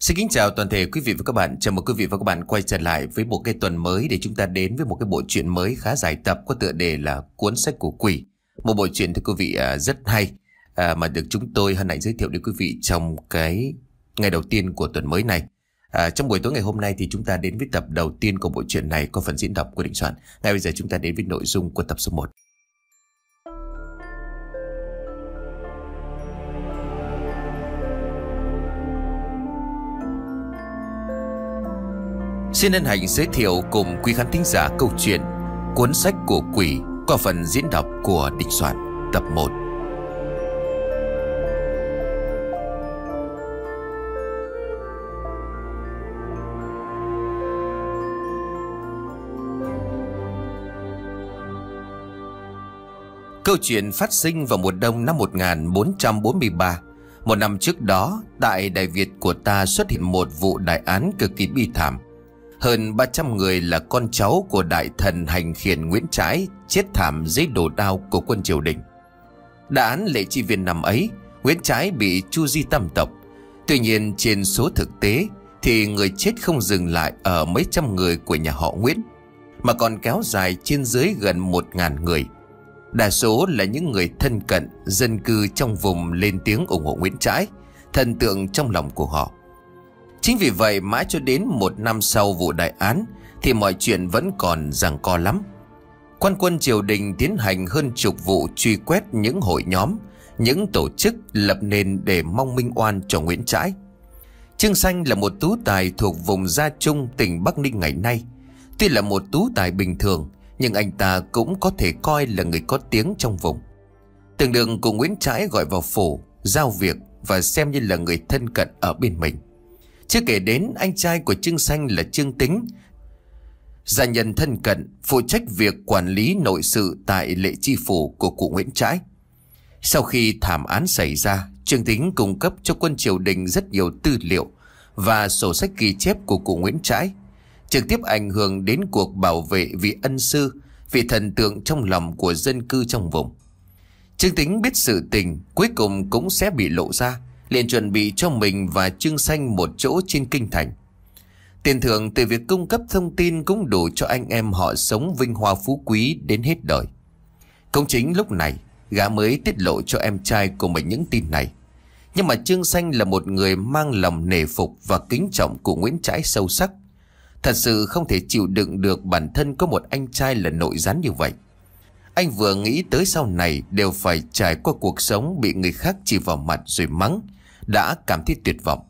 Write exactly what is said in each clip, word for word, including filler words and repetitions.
Xin kính chào toàn thể quý vị và các bạn. Chào mừng quý vị và các bạn quay trở lại với một cái tuần mới để chúng ta đến với một cái bộ truyện mới khá dài tập có tựa đề là Cuốn sách của quỷ. Một bộ truyện thưa quý vị rất hay à, mà được chúng tôi hân hạnh giới thiệu đến quý vị trong cái ngày đầu tiên của tuần mới này. À, trong buổi tối ngày hôm nay thì chúng ta đến với tập đầu tiên của bộ truyện này có phần diễn đọc của Đình Soạn. Ngay bây giờ chúng ta đến với nội dung của tập số một. Xin hân hạnh giới thiệu cùng quý khán thính giả câu chuyện Cuốn sách của quỷ qua phần diễn đọc của Đình Soạn tập một. Câu chuyện phát sinh vào mùa đông năm một nghìn bốn trăm bốn mươi ba. Một năm trước đó, tại Đại Việt của ta xuất hiện một vụ đại án cực kỳ bi thảm. Hơn ba trăm người là con cháu của đại thần hành khiển Nguyễn Trãi chết thảm dưới đồ đao của quân triều đình. Đại án lệ chi viên năm ấy, Nguyễn Trãi bị chu di tam tộc. Tuy nhiên trên số thực tế thì người chết không dừng lại ở mấy trăm người của nhà họ Nguyễn, mà còn kéo dài trên dưới gần một ngàn người. Đa số là những người thân cận, dân cư trong vùng lên tiếng ủng hộ Nguyễn Trãi, thần tượng trong lòng của họ. Chính vì vậy mãi cho đến một năm sau vụ đại án thì mọi chuyện vẫn còn giằng co lắm. Quan quân triều đình tiến hành hơn chục vụ truy quét những hội nhóm, những tổ chức lập nên để mong minh oan cho Nguyễn Trãi. Trương Sanh là một tú tài thuộc vùng Gia Trung, tỉnh Bắc Ninh ngày nay. Tuy là một tú tài bình thường, nhưng anh ta cũng có thể coi là người có tiếng trong vùng. Từng được cùng Nguyễn Trãi gọi vào phủ, giao việc và xem như là người thân cận ở bên mình. Chưa kể đến anh trai của Trương Sanh là Trương Tính, gia nhân thân cận, phụ trách việc quản lý nội sự tại lệ chi phủ của cụ Nguyễn Trãi. Sau khi thảm án xảy ra, Trương Tính cung cấp cho quân triều đình rất nhiều tư liệu và sổ sách ghi chép của cụ Nguyễn Trãi, trực tiếp ảnh hưởng đến cuộc bảo vệ vị ân sư, vị thần tượng trong lòng của dân cư trong vùng. Trương Tính biết sự tình cuối cùng cũng sẽ bị lộ ra, liền chuẩn bị cho mình và Trương Sanh một chỗ trên kinh thành. Tiền thưởng từ việc cung cấp thông tin cũng đủ cho anh em họ sống vinh hoa phú quý đến hết đời. Cũng chính lúc này, gã mới tiết lộ cho em trai của mình những tin này. Nhưng mà Trương Sanh là một người mang lòng nể phục và kính trọng của Nguyễn Trãi sâu sắc. Thật sự không thể chịu đựng được bản thân có một anh trai là nội gián như vậy. Anh vừa nghĩ tới sau này đều phải trải qua cuộc sống bị người khác chỉ vào mặt rồi mắng, đã cảm thấy tuyệt vọng.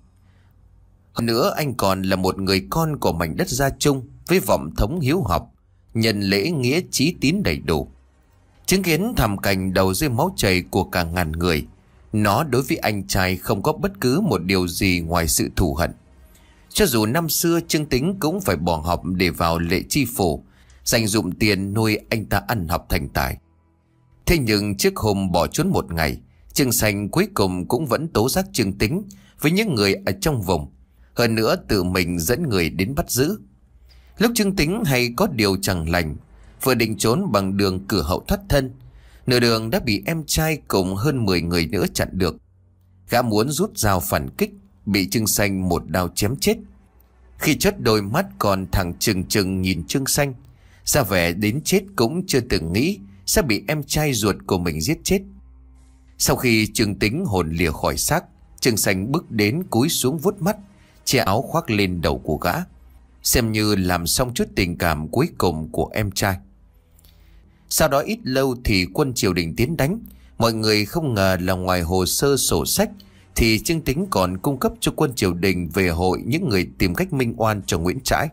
Hơn nữa anh còn là một người con của mảnh đất Gia Trung với vọng thống hiếu học, nhân lễ nghĩa chí tín đầy đủ. Chứng kiến thảm cảnh đầu rơi máu chảy của cả ngàn người, nó đối với anh trai không có bất cứ một điều gì ngoài sự thù hận. Cho dù năm xưa Trương Tính cũng phải bỏ học để vào lệ chi phủ, dành dụm tiền nuôi anh ta ăn học thành tài. Thế nhưng trước hôm bỏ trốn một ngày, Trương Sanh cuối cùng cũng vẫn tố giác Trương Tính với những người ở trong vùng. Hơn nữa tự mình dẫn người đến bắt giữ. Lúc Trương Tính hay có điều chẳng lành, vừa định trốn bằng đường cửa hậu thoát thân, nửa đường đã bị em trai cùng hơn mười người nữa chặn được. Gã muốn rút dao phản kích, bị Trương Sanh một đao chém chết. Khi chớt đôi mắt còn thẳng trừng trừng nhìn Trương Sanh, ra vẻ đến chết cũng chưa từng nghĩ sẽ bị em trai ruột của mình giết chết. Sau khi Trương Tính hồn lìa khỏi xác, Trương Sanh bước đến cúi xuống vuốt mắt, che áo khoác lên đầu của gã, xem như làm xong chút tình cảm cuối cùng của em trai. Sau đó ít lâu thì quân triều đình tiến đánh. Mọi người không ngờ là ngoài hồ sơ sổ sách thì Trương Tính còn cung cấp cho quân triều đình về hội những người tìm cách minh oan cho Nguyễn Trãi.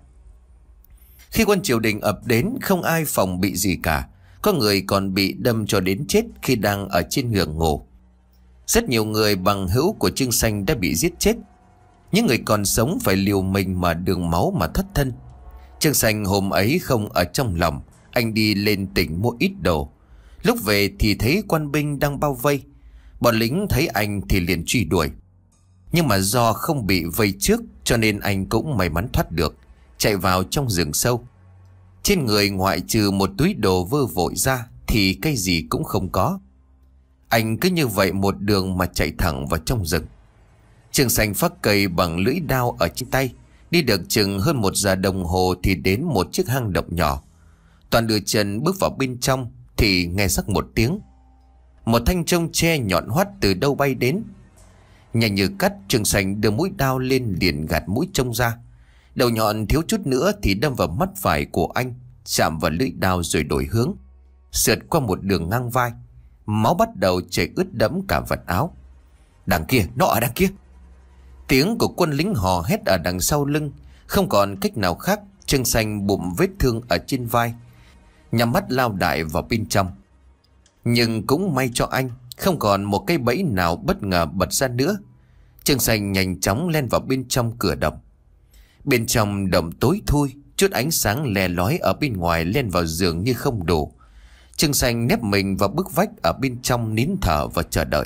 Khi quân triều đình ập đến, không ai phòng bị gì cả. Có người còn bị đâm cho đến chết khi đang ở trên giường ngủ. Rất nhiều người bằng hữu của Trương Sanh đã bị giết chết. Những người còn sống phải liều mình mà đường máu mà thoát thân. Trương Sanh hôm ấy không ở trong lòng, anh đi lên tỉnh mua ít đồ. Lúc về thì thấy quan binh đang bao vây. Bọn lính thấy anh thì liền truy đuổi. Nhưng mà do không bị vây trước cho nên anh cũng may mắn thoát được, chạy vào trong rừng sâu. Trên người ngoại trừ một túi đồ vơ vội ra thì cái gì cũng không có. Anh cứ như vậy một đường mà chạy thẳng vào trong rừng. Trường Sành phác cây bằng lưỡi dao ở trên tay. Đi được chừng hơn một giờ đồng hồ thì đến một chiếc hang động nhỏ. Toàn đưa chân bước vào bên trong thì nghe rắc một tiếng. Một thanh trông tre nhọn hoắt từ đâu bay đến. Nhanh như cắt, Trường Sành đưa mũi dao lên liền gạt mũi trông ra. Đầu nhọn thiếu chút nữa thì đâm vào mắt phải của anh, chạm vào lưỡi dao rồi đổi hướng, sượt qua một đường ngang vai. Máu bắt đầu chảy ướt đẫm cả vật áo. Đằng kia, nó ở đằng kia. Tiếng của quân lính hò hét ở đằng sau lưng. Không còn cách nào khác, Trường Sành bụng vết thương ở trên vai, nhắm mắt lao đại vào bên trong. Nhưng cũng may cho anh, không còn một cây bẫy nào bất ngờ bật ra nữa. Trường Sành nhanh chóng len vào bên trong cửa động. Bên trong động tối thui, chút ánh sáng lè lói ở bên ngoài len vào giường như không đủ. Trường Sành nép mình vào bức vách ở bên trong, nín thở và chờ đợi.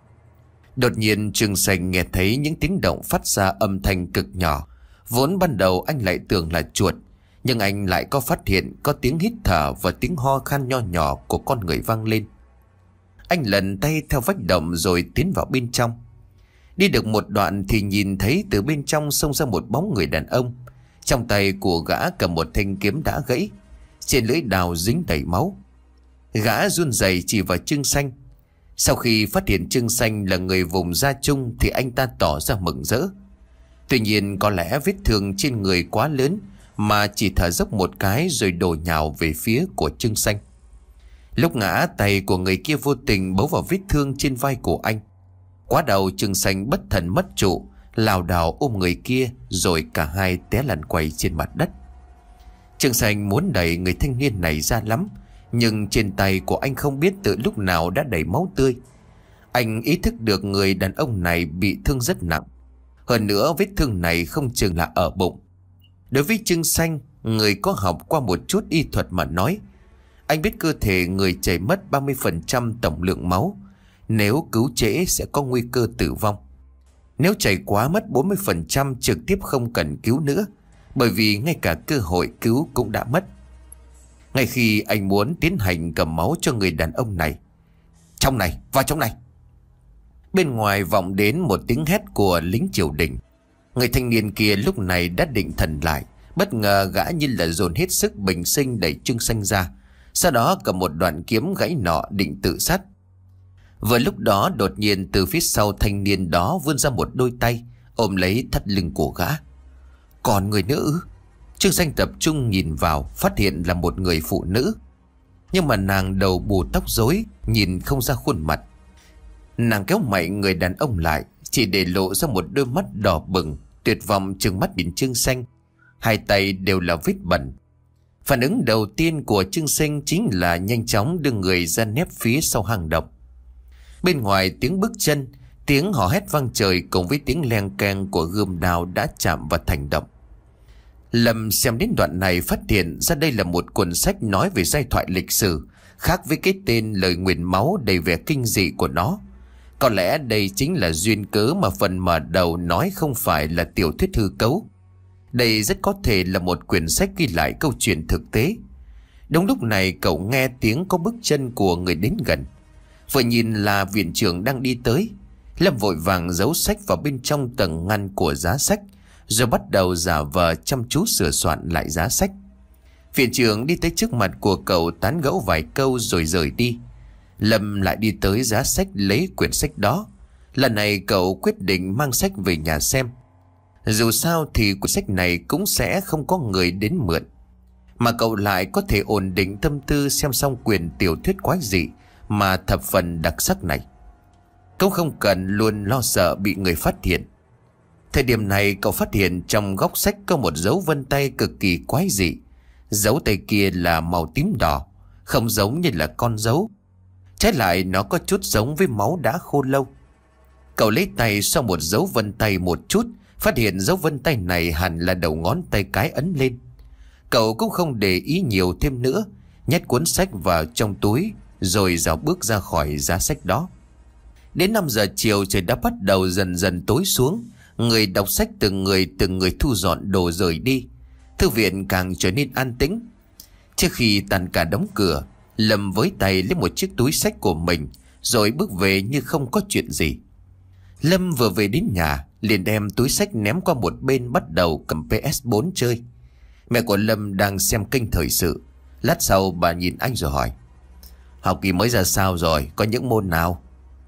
Đột nhiên Trường Sành nghe thấy những tiếng động phát ra âm thanh cực nhỏ. Vốn ban đầu anh lại tưởng là chuột, nhưng anh lại có phát hiện có tiếng hít thở và tiếng ho khan nho nhỏ của con người vang lên. Anh lần tay theo vách động rồi tiến vào bên trong. Đi được một đoạn thì nhìn thấy từ bên trong xông ra một bóng người đàn ông. Trong tay của gã cầm một thanh kiếm đã gãy, trên lưỡi đào dính đầy máu. Gã run rẩy chỉ vào Trương Xanh. Sau khi phát hiện Trương Xanh là người vùng Gia Trung thì anh ta tỏ ra mừng rỡ. Tuy nhiên có lẽ vết thương trên người quá lớn mà chỉ thở dốc một cái rồi đổ nhào về phía của Trương Xanh. Lúc ngã, tay của người kia vô tình bấu vào vết thương trên vai của anh. Quá đầu, Trương Xanh bất thần mất trụ, lảo đảo ôm người kia rồi cả hai té lăn quay trên mặt đất. Trương Xanh muốn đẩy người thanh niên này ra lắm, nhưng trên tay của anh không biết từ lúc nào đã đầy máu tươi. Anh ý thức được người đàn ông này bị thương rất nặng. Hơn nữa vết thương này không chừng là ở bụng. Đối với Trương Xanh, người có học qua một chút y thuật mà nói, anh biết cơ thể người chảy mất ba mươi phần trăm tổng lượng máu. Nếu cứu trễ sẽ có nguy cơ tử vong. Nếu chảy quá mất bốn mươi phần trăm trực tiếp không cần cứu nữa, bởi vì ngay cả cơ hội cứu cũng đã mất. Ngay khi anh muốn tiến hành cầm máu cho người đàn ông này, trong này, vào trong này, bên ngoài vọng đến một tiếng hét của lính triều đình. Người thanh niên kia lúc này đã định thần lại. Bất ngờ gã như là dồn hết sức bình sinh đẩy Trương Xanh ra, sau đó cầm một đoạn kiếm gãy nọ định tự sát. Vừa lúc đó đột nhiên từ phía sau thanh niên đó vươn ra một đôi tay ôm lấy thắt lưng của gã. Còn người nữa ư? Trương Xanh tập trung nhìn vào, phát hiện là một người phụ nữ. Nhưng mà nàng đầu bù tóc rối, nhìn không ra khuôn mặt. Nàng kéo mạnh người đàn ông lại, chỉ để lộ ra một đôi mắt đỏ bừng, tuyệt vọng trừng mắt nhìn Trương Xanh. Hai tay đều là vết bẩn. Phản ứng đầu tiên của Trương Xanh chính là nhanh chóng đưa người ra nép phía sau hang động. Bên ngoài tiếng bước chân, tiếng hò hét vang trời cùng với tiếng leng keng của gươm đao đã chạm vào thành động. Lâm xem đến đoạn này phát hiện ra đây là một cuốn sách nói về giai thoại lịch sử, khác với cái tên lời nguyền máu đầy vẻ kinh dị của nó. Có lẽ đây chính là duyên cớ mà phần mở đầu nói không phải là tiểu thuyết hư cấu. Đây rất có thể là một quyển sách ghi lại câu chuyện thực tế. Đúng lúc này cậu nghe tiếng có bước chân của người đến gần. Vừa nhìn là viện trưởng đang đi tới. Lâm vội vàng giấu sách vào bên trong tầng ngăn của giá sách, rồi bắt đầu giả vờ chăm chú sửa soạn lại giá sách. Viện trưởng đi tới trước mặt của cậu tán gẫu vài câu rồi rời đi. Lâm lại đi tới giá sách lấy quyển sách đó. Lần này cậu quyết định mang sách về nhà xem. Dù sao thì quyển sách này cũng sẽ không có người đến mượn, mà cậu lại có thể ổn định tâm tư xem xong quyển tiểu thuyết quái dị mà thập phần đặc sắc này. Cậu không cần luôn lo sợ bị người phát hiện. Thời điểm này cậu phát hiện trong góc sách có một dấu vân tay cực kỳ quái dị. Dấu tay kia là màu tím đỏ, không giống như là con dấu. Trái lại nó có chút giống với máu đã khô lâu. Cậu lấy tay so một dấu vân tay một chút, phát hiện dấu vân tay này hẳn là đầu ngón tay cái ấn lên. Cậu cũng không để ý nhiều thêm nữa, nhét cuốn sách vào trong túi rồi dạo bước ra khỏi giá sách đó. Đến năm giờ chiều trời đã bắt đầu dần dần tối xuống. Người đọc sách từng người từng người thu dọn đồ rời đi. Thư viện càng trở nên an tĩnh. Trước khi tàn cả đóng cửa, Lâm với tay lấy một chiếc túi sách của mình rồi bước về như không có chuyện gì. Lâm vừa về đến nhà liền đem túi xách ném qua một bên, bắt đầu cầm pê ét bốn chơi. Mẹ của Lâm đang xem kênh thời sự. Lát sau bà nhìn anh rồi hỏi: học kỳ mới ra sao rồi, có những môn nào?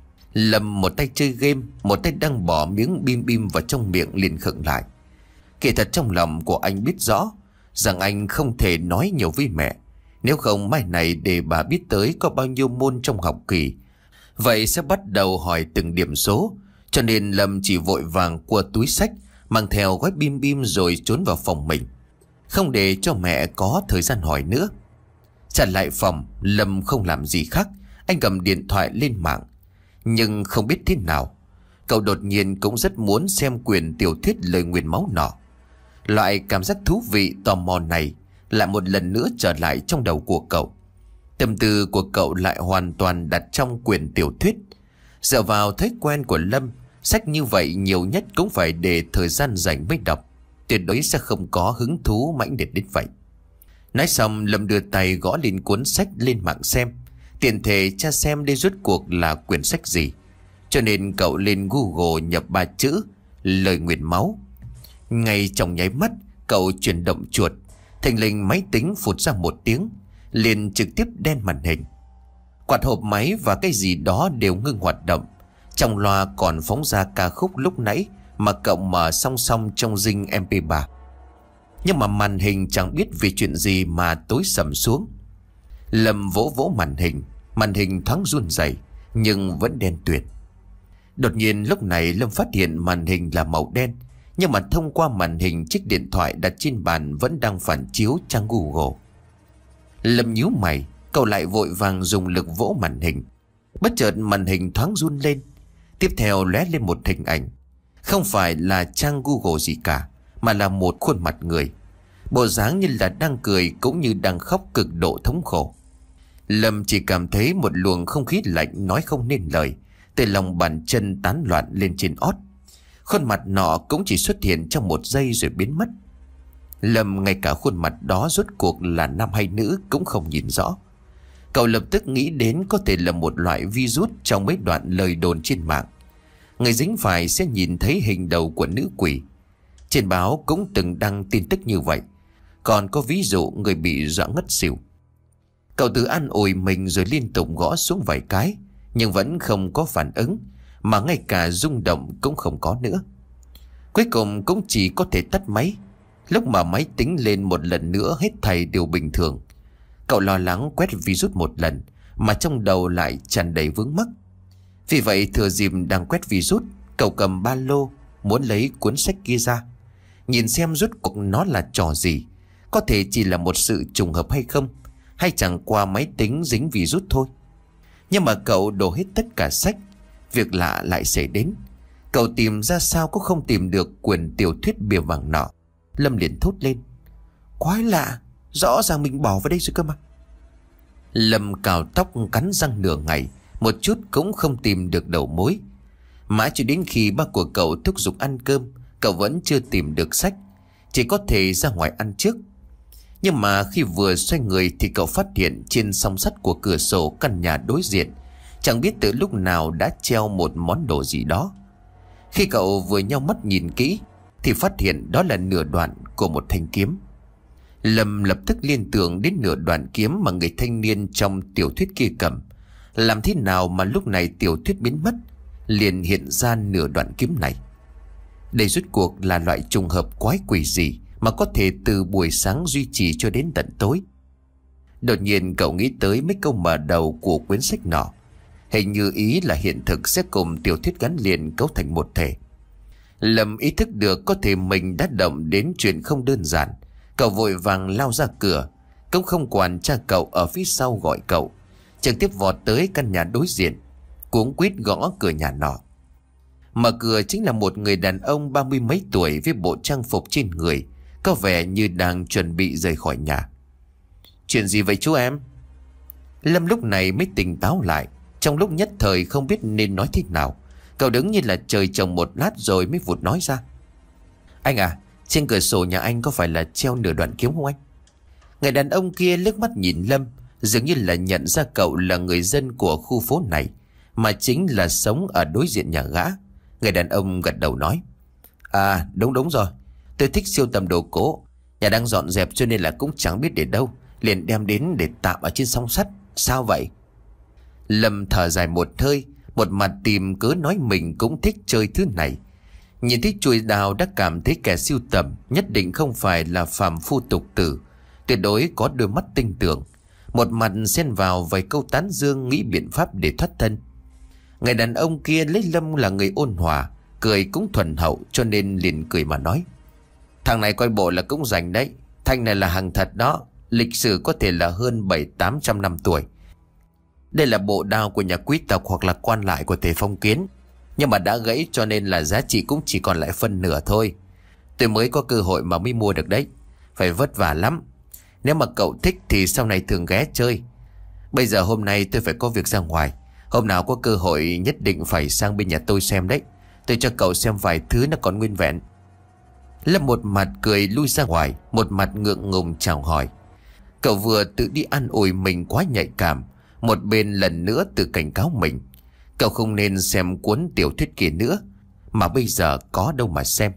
Lâm một tay chơi game, một tay đang bỏ miếng bim bim vào trong miệng liền khựng lại. Kỳ thật trong lòng của anh biết rõ rằng anh không thể nói nhiều với mẹ, nếu không mai này để bà biết tới có bao nhiêu môn trong học kỳ, vậy sẽ bắt đầu hỏi từng điểm số. Cho nên Lâm chỉ vội vàng quơ túi xách, mang theo gói bim bim rồi trốn vào phòng mình, không để cho mẹ có thời gian hỏi nữa. Trở lại phòng, Lâm không làm gì khác, anh cầm điện thoại lên mạng. Nhưng không biết thế nào, cậu đột nhiên cũng rất muốn xem quyển tiểu thuyết Lời Nguyền Máu nọ. Loại cảm giác thú vị tò mò này lại một lần nữa trở lại trong đầu của cậu. Tâm tư của cậu lại hoàn toàn đặt trong quyển tiểu thuyết. Dựa vào thói quen của Lâm, sách như vậy nhiều nhất cũng phải để thời gian rảnh mới đọc, tuyệt đối sẽ không có hứng thú mãnh liệt đến vậy. Nói xong, Lâm đưa tay gõ lên cuốn sách lên mạng xem, tiện thể tra xem đây rốt cuộc là quyển sách gì. Cho nên cậu lên Google nhập ba chữ Lời Nguyền Máu. Ngay trong nháy mắt, cậu chuyển động chuột, thình lình máy tính phụt ra một tiếng, liền trực tiếp đen màn hình. Quạt hộp máy và cái gì đó đều ngưng hoạt động. Trong loa còn phóng ra ca khúc lúc nãy mà cậu mở song song trong dinh em pê ba. Nhưng mà màn hình chẳng biết vì chuyện gì mà tối sầm xuống. Lâm vỗ vỗ màn hình, màn hình thoáng run rẩy nhưng vẫn đen tuyền. Đột nhiên lúc này Lâm phát hiện màn hình là màu đen, nhưng mà thông qua màn hình chiếc điện thoại đặt trên bàn vẫn đang phản chiếu trang Google. Lâm nhíu mày, cậu lại vội vàng dùng lực vỗ màn hình. Bất chợt màn hình thoáng run lên, tiếp theo lóe lên một hình ảnh. Không phải là trang Google gì cả, mà là một khuôn mặt người, bộ dáng như là đang cười cũng như đang khóc cực độ thống khổ. Lâm chỉ cảm thấy một luồng không khí lạnh nói không nên lời từ lòng bàn chân tán loạn lên trên ót. Khuôn mặt nọ cũng chỉ xuất hiện trong một giây rồi biến mất. Lâm ngay cả khuôn mặt đó rốt cuộc là nam hay nữ cũng không nhìn rõ. Cậu lập tức nghĩ đến có thể là một loại virus trong mấy đoạn lời đồn trên mạng. Người dính phải sẽ nhìn thấy hình đầu của nữ quỷ. Trên báo cũng từng đăng tin tức như vậy, còn có ví dụ người bị dọa ngất xỉu. Cậu tự an ủi mình rồi liên tục gõ xuống vài cái, nhưng vẫn không có phản ứng, mà ngay cả rung động cũng không có nữa. Cuối cùng cũng chỉ có thể tắt máy. Lúc mà máy tính lên một lần nữa hết thảy đều bình thường. Cậu lo lắng quét virus một lần mà trong đầu lại tràn đầy vướng mắc. Vì vậy thừa dịp đang quét virus, cậu cầm ba lô muốn lấy cuốn sách kia ra, nhìn xem rốt cuộc nó là trò gì, có thể chỉ là một sự trùng hợp hay không, hay chẳng qua máy tính dính virus thôi. Nhưng mà cậu đổ hết tất cả sách, việc lạ lại xảy đến. Cậu tìm ra sao cũng không tìm được quyển tiểu thuyết bìa vàng nọ. Lâm liền thốt lên: quái lạ, rõ ràng mình bỏ vào đây rồi cơ mà. Lâm cào tóc cắn răng nửa ngày, một chút cũng không tìm được đầu mối. Mãi cho đến khi ba của cậu thúc giục ăn cơm, cậu vẫn chưa tìm được sách, chỉ có thể ra ngoài ăn trước. Nhưng mà khi vừa xoay người thì cậu phát hiện trên song sắt của cửa sổ căn nhà đối diện chẳng biết từ lúc nào đã treo một món đồ gì đó. Khi cậu vừa nheo mắt nhìn kỹ thì phát hiện đó là nửa đoạn của một thanh kiếm. Lâm lập tức liên tưởng đến nửa đoạn kiếm mà người thanh niên trong tiểu thuyết kia cầm. Làm thế nào mà lúc này tiểu thuyết biến mất, liền hiện ra nửa đoạn kiếm này? Đây rốt cuộc là loại trùng hợp quái quỷ gì mà có thể từ buổi sáng duy trì cho đến tận tối? Đột nhiên cậu nghĩ tới mấy câu mở đầu của quyển sách nọ. Hình như ý là hiện thực sẽ cùng tiểu thuyết gắn liền cấu thành một thể. Lâm ý thức được có thể mình đã động đến chuyện không đơn giản. Cậu vội vàng lao ra cửa, cũng không quản cha cậu ở phía sau gọi cậu, trực tiếp vọt tới căn nhà đối diện, cuống quýt gõ cửa nhà nọ. Mở cửa chính là một người đàn ông ba mươi mấy tuổi với bộ trang phục trên người, có vẻ như đang chuẩn bị rời khỏi nhà. Chuyện gì vậy chú em? Lâm lúc này mới tỉnh táo lại. Trong lúc nhất thời không biết nên nói thế nào, cậu đứng như là trời trồng một lát rồi mới vụt nói ra: anh à, trên cửa sổ nhà anh có phải là treo nửa đoạn kiếm không anh? Người đàn ông kia liếc mắt nhìn Lâm, dường như là nhận ra cậu là người dân của khu phố này, mà chính là sống ở đối diện nhà gã. Người đàn ông gật đầu nói: À đúng đúng rồi, tôi thích sưu tầm đồ cổ. Nhà đang dọn dẹp cho nên là cũng chẳng biết để đâu, liền đem đến để tạm ở trên song sắt. Sao vậy? Lâm thở dài một hơi, một mặt tìm cớ nói mình cũng thích chơi thứ này. Nhìn thấy chuôi đào đã cảm thấy kẻ sưu tầm nhất định không phải là phàm phu tục tử, tuyệt đối có đôi mắt tinh tường. Một mặt xen vào vài câu tán dương, nghĩ biện pháp để thoát thân. Người đàn ông kia lấy Lâm là người ôn hòa, cười cũng thuần hậu, cho nên liền cười mà nói: Thằng này coi bộ là cũng rành đấy. Thanh này là hàng thật đó, lịch sử có thể là hơn bảy tám trăm năm tuổi. Đây là bộ đao của nhà quý tộc hoặc là quan lại của Tề Phong Kiến, nhưng mà đã gãy cho nên là giá trị cũng chỉ còn lại phân nửa thôi. Tôi mới có cơ hội mà mới mua được đấy, phải vất vả lắm. Nếu mà cậu thích thì sau này thường ghé chơi. Bây giờ hôm nay tôi phải có việc ra ngoài, hôm nào có cơ hội nhất định phải sang bên nhà tôi xem đấy. Tôi cho cậu xem vài thứ nó còn nguyên vẹn. Lâm một mặt cười lui ra ngoài, một mặt ngượng ngùng chào hỏi. Cậu vừa tự đi an ủi mình quá nhạy cảm, một bên lần nữa tự cảnh cáo mình. Cậu không nên xem cuốn tiểu thuyết kia nữa, mà bây giờ có đâu mà xem.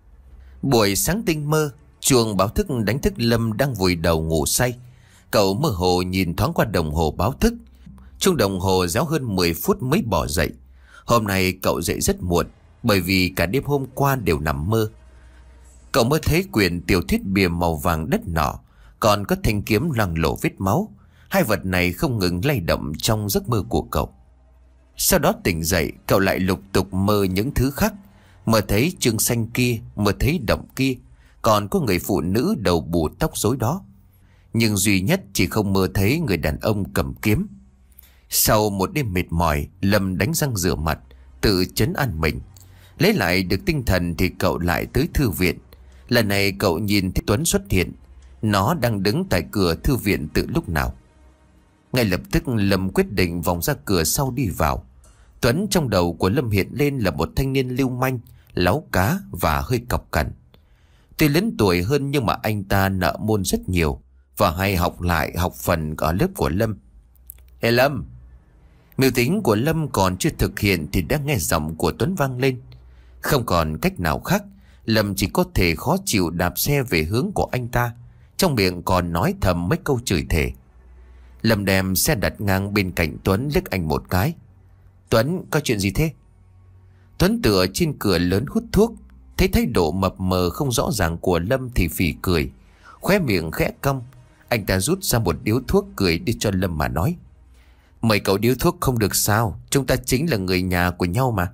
Buổi sáng tinh mơ, chuông báo thức đánh thức Lâm đang vùi đầu ngủ say. Cậu mơ hồ nhìn thoáng qua đồng hồ báo thức. Chuông đồng hồ réo hơn mười phút mới bỏ dậy. Hôm nay cậu dậy rất muộn, bởi vì cả đêm hôm qua đều nằm mơ. Cậu mơ thấy quyển tiểu thuyết bìa màu vàng đất nọ, còn có thanh kiếm loang lổ vết máu. Hai vật này không ngừng lay động trong giấc mơ của cậu. Sau đó tỉnh dậy, cậu lại lục tục mơ những thứ khác. Mơ thấy trường xanh kia, mơ thấy động kia, còn có người phụ nữ đầu bù tóc rối đó. Nhưng duy nhất chỉ không mơ thấy người đàn ông cầm kiếm. Sau một đêm mệt mỏi, Lâm đánh răng rửa mặt, tự trấn an mình. Lấy lại được tinh thần thì cậu lại tới thư viện. Lần này cậu nhìn thấy Tuấn xuất hiện. Nó đang đứng tại cửa thư viện từ lúc nào. Ngay lập tức Lâm quyết định vòng ra cửa sau đi vào. Tuấn trong đầu của Lâm hiện lên là một thanh niên lưu manh, láu cá và hơi cọc cằn. Tuy lớn tuổi hơn nhưng mà anh ta nợ môn rất nhiều và hay học lại học phần ở lớp của Lâm. Ê Lâm! Mưu tính của Lâm còn chưa thực hiện thì đã nghe giọng của Tuấn vang lên. Không còn cách nào khác, Lâm chỉ có thể khó chịu đạp xe về hướng của anh ta, trong miệng còn nói thầm mấy câu chửi thề. Lâm đem xe đặt ngang bên cạnh Tuấn, liếc anh một cái. Tuấn, có chuyện gì thế? Tuấn tựa trên cửa lớn hút thuốc, thấy thái độ mập mờ không rõ ràng của Lâm thì phì cười, khóe miệng khẽ cong. Anh ta rút ra một điếu thuốc cười đi cho Lâm mà nói: Mời cậu điếu thuốc không được sao, chúng ta chính là người nhà của nhau mà.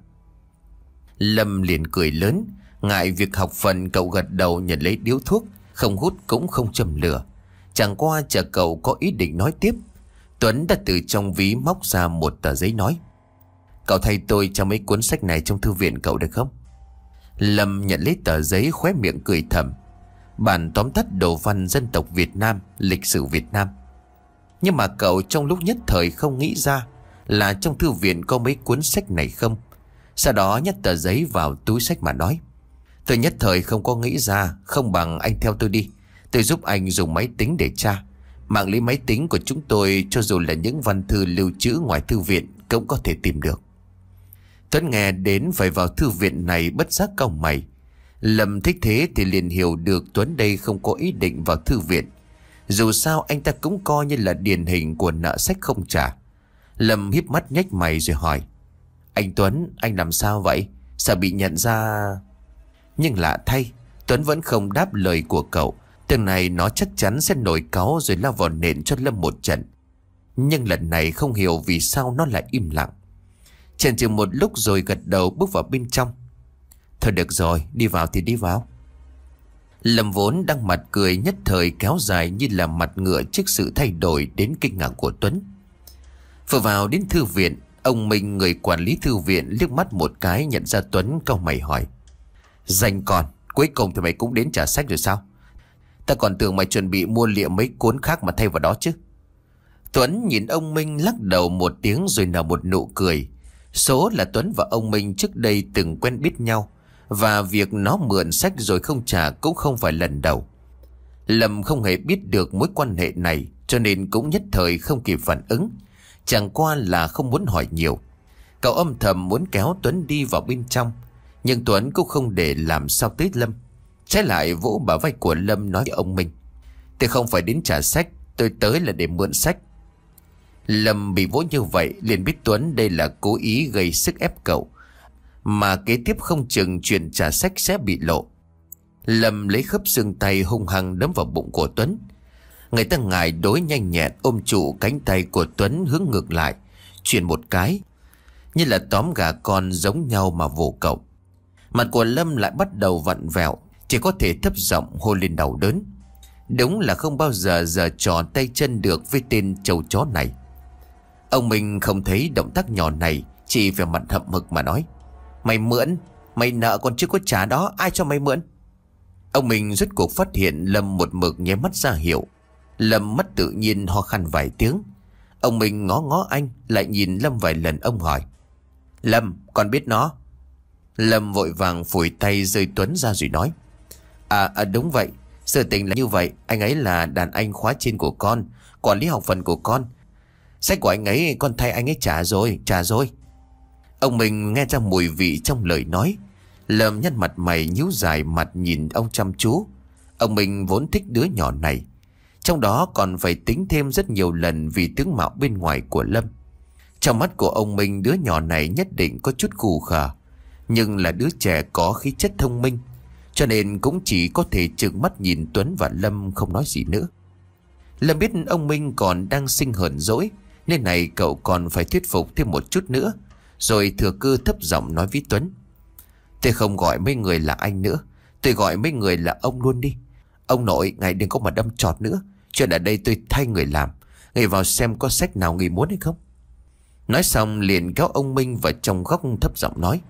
Lâm liền cười lớn, ngại việc học phần cậu gật đầu nhận lấy điếu thuốc, không hút cũng không châm lửa. Chẳng qua chờ cậu có ý định nói tiếp, Tuấn đã từ trong ví móc ra một tờ giấy nói: Cậu thay tôi cho mấy cuốn sách này trong thư viện cậu được không? Lâm nhận lấy tờ giấy, khóe miệng cười thầm. Bản tóm tắt đồ văn dân tộc Việt Nam, lịch sử Việt Nam. Nhưng mà cậu trong lúc nhất thời không nghĩ ra là trong thư viện có mấy cuốn sách này không. Sau đó nhét tờ giấy vào túi sách mà nói: Tôi nhất thời không có nghĩ ra, không bằng anh theo tôi đi. Tôi giúp anh dùng máy tính để tra. Mạng lưới máy tính của chúng tôi, cho dù là những văn thư lưu trữ ngoài thư viện, cũng có thể tìm được. Tuấn nghe đến phải vào thư viện này bất giác cau mày. Lâm thích thế thì liền hiểu được Tuấn đây không có ý định vào thư viện. Dù sao anh ta cũng coi như là điển hình của nợ sách không trả. Lâm híp mắt nhếch mày rồi hỏi: Anh Tuấn, anh làm sao vậy? Sợ bị nhận ra? Nhưng lạ thay, Tuấn vẫn không đáp lời của cậu. Từng này nó chắc chắn sẽ nổi cáu rồi lao vào nện cho Lâm một trận. Nhưng lần này không hiểu vì sao nó lại im lặng. Chần chừ một lúc rồi gật đầu bước vào bên trong. Thôi được rồi, đi vào thì đi vào. Lâm vốn đang mặt cười nhất thời kéo dài như là mặt ngựa trước sự thay đổi đến kinh ngạc của Tuấn. Vừa vào đến thư viện, ông Minh, người quản lý thư viện, liếc mắt một cái nhận ra Tuấn, cau mày hỏi: Danh con, cuối cùng thì mày cũng đến trả sách rồi sao? Ta còn tưởng mày chuẩn bị mua lịa mấy cuốn khác mà thay vào đó chứ. Tuấn nhìn ông Minh lắc đầu một tiếng rồi nở một nụ cười. Số là Tuấn và ông Minh trước đây từng quen biết nhau, và việc nó mượn sách rồi không trả cũng không phải lần đầu. Lâm không hề biết được mối quan hệ này, cho nên cũng nhất thời không kịp phản ứng. Chẳng qua là không muốn hỏi nhiều. Cậu âm thầm muốn kéo Tuấn đi vào bên trong, nhưng Tuấn cũng không để làm sao tới Lâm. Trái lại vỗ bả vai của Lâm nói với ông Minh: "Tôi không phải đến trả sách, tôi tới là để mượn sách." Lâm bị vỗ như vậy liền biết Tuấn đây là cố ý gây sức ép cậu, mà kế tiếp không chừng chuyện trả sách sẽ bị lộ. Lâm lấy khớp xương tay hung hăng đấm vào bụng của Tuấn. Người ta ngài đối nhanh nhẹn ôm trụ cánh tay của Tuấn hướng ngược lại, chuyển một cái, như là tóm gà con giống nhau mà vồ cậu. Mặt của Lâm lại bắt đầu vặn vẹo, chỉ có thể thấp giọng hô lên đau đớn. Đúng là không bao giờ giờ trò tay chân được với tên trâu chó này. Ông Minh không thấy động tác nhỏ này, chỉ về mặt hậm hực mà nói: "Mày mượn, mày nợ còn chưa có trả đó, ai cho mày mượn?" Ông Minh rốt cuộc phát hiện Lâm một mực nháy mắt ra hiệu. Lâm mất tự nhiên ho khan vài tiếng. Ông Minh ngó ngó anh, lại nhìn Lâm vài lần. Ông hỏi: "Lâm, con biết nó?" Lâm vội vàng phủi tay rơi Tuấn ra rồi nói: À, à đúng vậy, sự tình là như vậy. Anh ấy là đàn anh khóa trên của con, quản lý học phần của con. Sách của anh ấy con thay anh ấy trả rồi, trả rồi. Ông mình nghe ra mùi vị trong lời nói. Lâm nhăn mặt mày nhíu dài mặt nhìn ông chăm chú. Ông mình vốn thích đứa nhỏ này, trong đó còn phải tính thêm rất nhiều lần vì tướng mạo bên ngoài của Lâm. Trong mắt của ông Minh, đứa nhỏ này nhất định có chút khù khờ, nhưng là đứa trẻ có khí chất thông minh, cho nên cũng chỉ có thể trừng mắt nhìn Tuấn và Lâm không nói gì nữa. Lâm biết ông Minh còn đang sinh hờn dỗi, nên này cậu còn phải thuyết phục thêm một chút nữa, rồi thừa cơ thấp giọng nói với Tuấn: Tôi không gọi mấy người là anh nữa, tôi gọi mấy người là ông luôn đi. Ông nội, ngài đừng có mà đâm chọt nữa. Chuyện ở đây tôi thay người làm, người vào xem có sách nào người muốn hay không. Nói xong liền kéo ông Minh vào trong góc thấp giọng nói: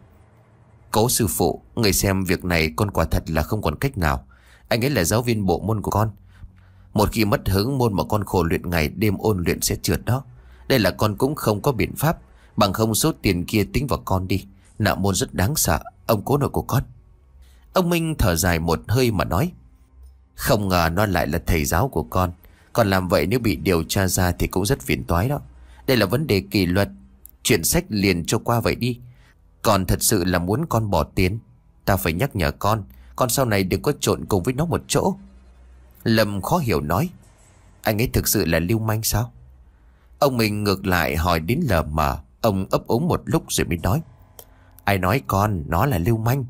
Cố sư phụ, người xem việc này con quả thật là không còn cách nào. Anh ấy là giáo viên bộ môn của con. Một khi mất hứng môn mà con khổ luyện ngày đêm ôn luyện sẽ trượt đó. Đây là con cũng không có biện pháp, bằng không số tiền kia tính vào con đi. Nợ môn rất đáng sợ, ông cố nội của con. Ông Minh thở dài một hơi mà nói: Không ngờ nó lại là thầy giáo của con. Còn làm vậy nếu bị điều tra ra thì cũng rất phiền toái đó. Đây là vấn đề kỷ luật, chuyện sách liền cho qua vậy đi. Còn thật sự là muốn con bỏ tiền, ta phải nhắc nhở con, con sau này đừng có trộn cùng với nó một chỗ. Lâm khó hiểu nói: Anh ấy thực sự là lưu manh sao? Ông mình ngược lại hỏi đến lờ mờ. Ông ấp úng một lúc rồi mới nói: Ai nói con nó là lưu manh?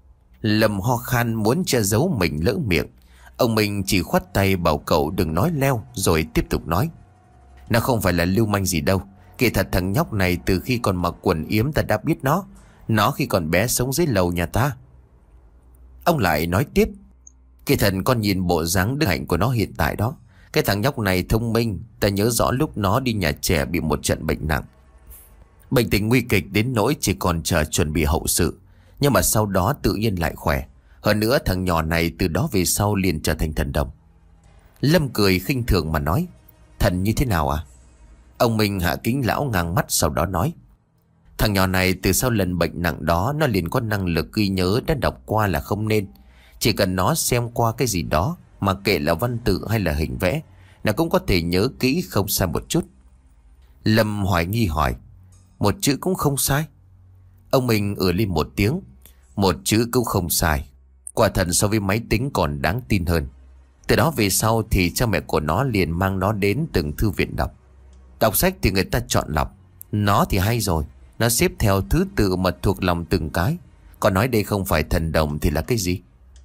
Lâm ho khan muốn che giấu mình lỡ miệng. Ông mình chỉ khoát tay bảo cậu đừng nói leo, rồi tiếp tục nói: Nó không phải là lưu manh gì đâu. Kỳ thật thằng nhóc này từ khi còn mặc quần yếm ta đã biết nó. Nó khi còn bé sống dưới lầu nhà ta. Ông lại nói tiếp: Kỳ thật con nhìn bộ dáng đức hạnh của nó hiện tại đó. Cái thằng nhóc này thông minh. Ta nhớ rõ lúc nó đi nhà trẻ bị một trận bệnh nặng, bệnh tình nguy kịch đến nỗi chỉ còn chờ chuẩn bị hậu sự. Nhưng mà sau đó tự nhiên lại khỏe. Hơn nữa thằng nhỏ này từ đó về sau liền trở thành thần đồng. Lâm cười khinh thường mà nói: Thần như thế nào à? Ông Minh hạ kính lão ngang mắt, sau đó nói: Thằng nhỏ này từ sau lần bệnh nặng đó nó liền có năng lực ghi nhớ, đã đọc qua là không nên. Chỉ cần nó xem qua cái gì đó, mà kệ là văn tự hay là hình vẽ, nó cũng có thể nhớ kỹ không sai một chút. Lâm hoài nghi hỏi: Một chữ cũng không sai? Ông Minh ử lên một tiếng: Một chữ cũng không sai. Quả thật so với máy tính còn đáng tin hơn. Từ đó về sau thì cha mẹ của nó liền mang nó đến từng thư viện đọc. Đọc sách thì người ta chọn lọc. Nó thì hay rồi, nó xếp theo thứ tự mà thuộc lòng từng cái. Còn nói đây không phải thần đồng thì là cái gì?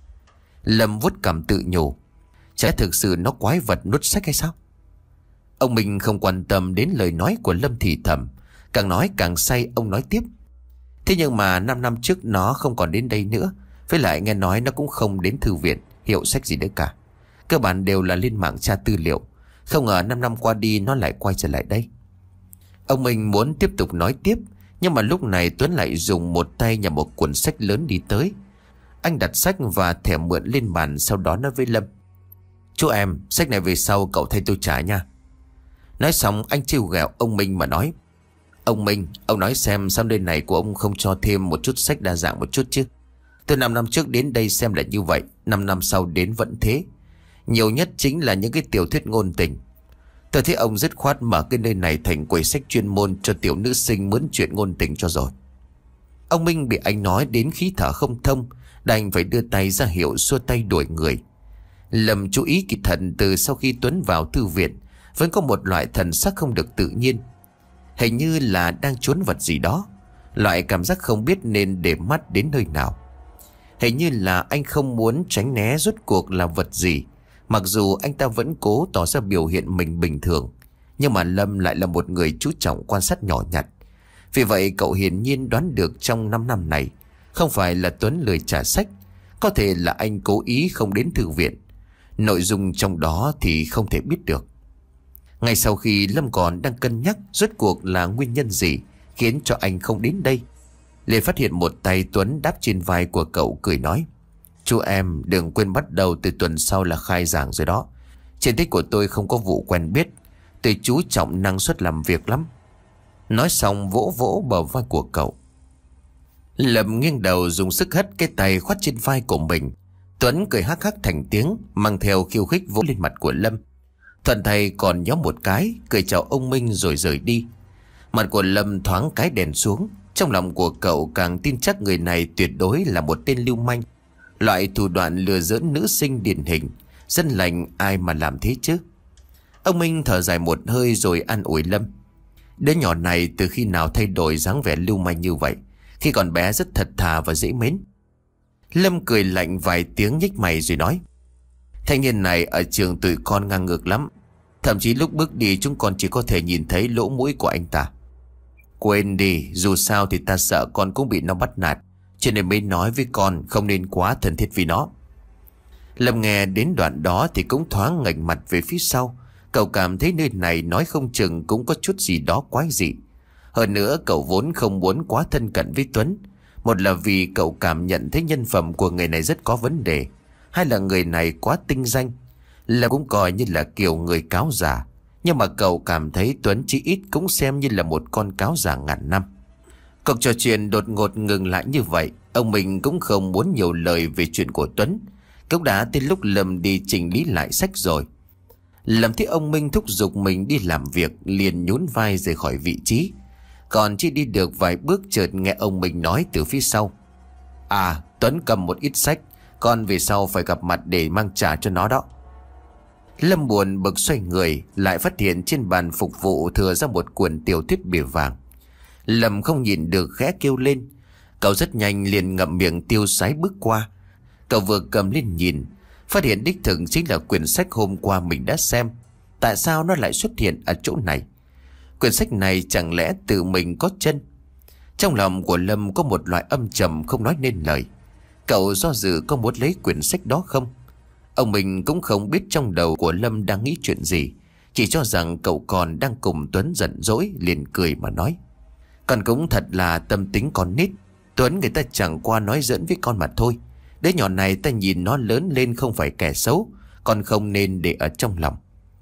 Lâm vuốt cằm tự nhủ: Chả thực sự nó quái vật nuốt sách hay sao? Ông Minh không quan tâm đến lời nói của Lâm thì thầm. Càng nói càng say, ông nói tiếp: Thế nhưng mà năm năm trước nó không còn đến đây nữa. Với lại nghe nói nó cũng không đến thư viện hiệu sách gì nữa cả. Cơ bản đều là lên mạng tra tư liệu. Không ngờ năm năm qua đi nó lại quay trở lại đây. Ông Minh muốn tiếp tục nói tiếp, nhưng mà lúc này Tuấn lại dùng một tay nhặt một cuốn sách lớn đi tới. Anh đặt sách và thẻ mượn lên bàn, sau đó nói với Lâm: Chú em, sách này về sau cậu thay tôi trả nha. Nói xong anh trêu ghẹo ông Minh mà nói: Ông Minh, ông nói xem sao nơi này của ông không cho thêm một chút sách đa dạng một chút chứ? Từ năm năm trước đến đây xem là như vậy, năm năm sau đến vẫn thế. Nhiều nhất chính là những cái tiểu thuyết ngôn tình. Tôi thấy ông dứt khoát mở cái nơi này thành quầy sách chuyên môn cho tiểu nữ sinh mướn chuyện ngôn tình cho rồi. Ông Minh bị anh nói đến khí thở không thông, đành phải đưa tay ra hiệu xua tay đuổi người. Lâm chú ý kỳ thần từ sau khi Tuấn vào thư viện vẫn có một loại thần sắc không được tự nhiên, hình như là đang trốn vật gì đó. Loại cảm giác không biết nên để mắt đến nơi nào. Hình như là anh không muốn tránh né rốt cuộc là vật gì. Mặc dù anh ta vẫn cố tỏ ra biểu hiện mình bình thường, nhưng mà Lâm lại là một người chú trọng quan sát nhỏ nhặt. Vì vậy cậu hiển nhiên đoán được trong năm năm này không phải là Tuấn lười trả sách, có thể là anh cố ý không đến thư viện. Nội dung trong đó thì không thể biết được. Ngay sau khi Lâm còn đang cân nhắc rốt cuộc là nguyên nhân gì khiến cho anh không đến đây, liền phát hiện một tay Tuấn đáp trên vai của cậu, cười nói: Chú em đừng quên bắt đầu từ tuần sau là khai giảng rồi đó. Trên tích của tôi không có vụ quen biết, tôi chú trọng năng suất làm việc lắm. Nói xong vỗ vỗ bờ vai của cậu. Lâm nghiêng đầu dùng sức hất cái tay khoát trên vai của mình. Tuấn cười hắc hắc thành tiếng, mang theo khiêu khích vỗ lên mặt của Lâm. Thuận tay còn nhóm một cái, cười chào ông Minh rồi rời đi. Mặt của Lâm thoáng cái đèn xuống. Trong lòng của cậu càng tin chắc người này tuyệt đối là một tên lưu manh, loại thủ đoạn lừa giỡn nữ sinh điển hình. Dân lành ai mà làm thế chứ. Ông Minh thở dài một hơi rồi an ủi Lâm: Đứa nhỏ này từ khi nào thay đổi dáng vẻ lưu manh như vậy? Khi còn bé rất thật thà và dễ mến. Lâm cười lạnh vài tiếng nhếch mày rồi nói: Thanh niên này ở trường tụi con ngang ngược lắm. Thậm chí lúc bước đi chúng con chỉ có thể nhìn thấy lỗ mũi của anh ta. Quên đi, dù sao thì ta sợ con cũng bị nó bắt nạt, cho nên mới nói với con không nên quá thân thiết với nó. Lâm nghe đến đoạn đó thì cũng thoáng ngẩng mặt về phía sau. Cậu cảm thấy nơi này nói không chừng cũng có chút gì đó quái dị. Hơn nữa cậu vốn không muốn quá thân cận với Tuấn. Một là vì cậu cảm nhận thấy nhân phẩm của người này rất có vấn đề, hai là người này quá tinh danh. Là cũng coi như là kiểu người cáo giả, nhưng mà cậu cảm thấy Tuấn chỉ ít cũng xem như là một con cáo giả ngàn năm. Cuộc trò chuyện đột ngột ngừng lại như vậy. Ông mình cũng không muốn nhiều lời về chuyện của Tuấn. Cũng đã tới lúc Lâm đi chỉnh lý lại sách rồi. Lâm thấy ông Minh thúc giục mình đi làm việc, liền nhún vai rời khỏi vị trí. Còn chỉ đi được vài bước chợt nghe ông Minh nói từ phía sau: À, Tuấn cầm một ít sách, con về sau phải gặp mặt để mang trả cho nó đó. Lâm buồn bực xoay người, lại phát hiện trên bàn phục vụ thừa ra một cuộn tiểu thuyết bìa vàng. Lâm không nhìn được khẽ kêu lên. Cậu rất nhanh liền ngậm miệng tiêu sái bước qua. Cậu vừa cầm lên nhìn, phát hiện đích thực chính là quyển sách hôm qua mình đã xem. Tại sao nó lại xuất hiện ở chỗ này? Quyển sách này chẳng lẽ tự mình có chân? Trong lòng của Lâm có một loại âm trầm không nói nên lời. Cậu do dự có muốn lấy quyển sách đó không? Ông mình cũng không biết trong đầu của Lâm đang nghĩ chuyện gì, chỉ cho rằng cậu còn đang cùng Tuấn giận dỗi, liền cười mà nói: Con cũng thật là tâm tính con nít. Tuấn người ta chẳng qua nói giỡn với con mà thôi. Đứa nhỏ này ta nhìn nó lớn lên không phải kẻ xấu, con không nên để ở trong lòng.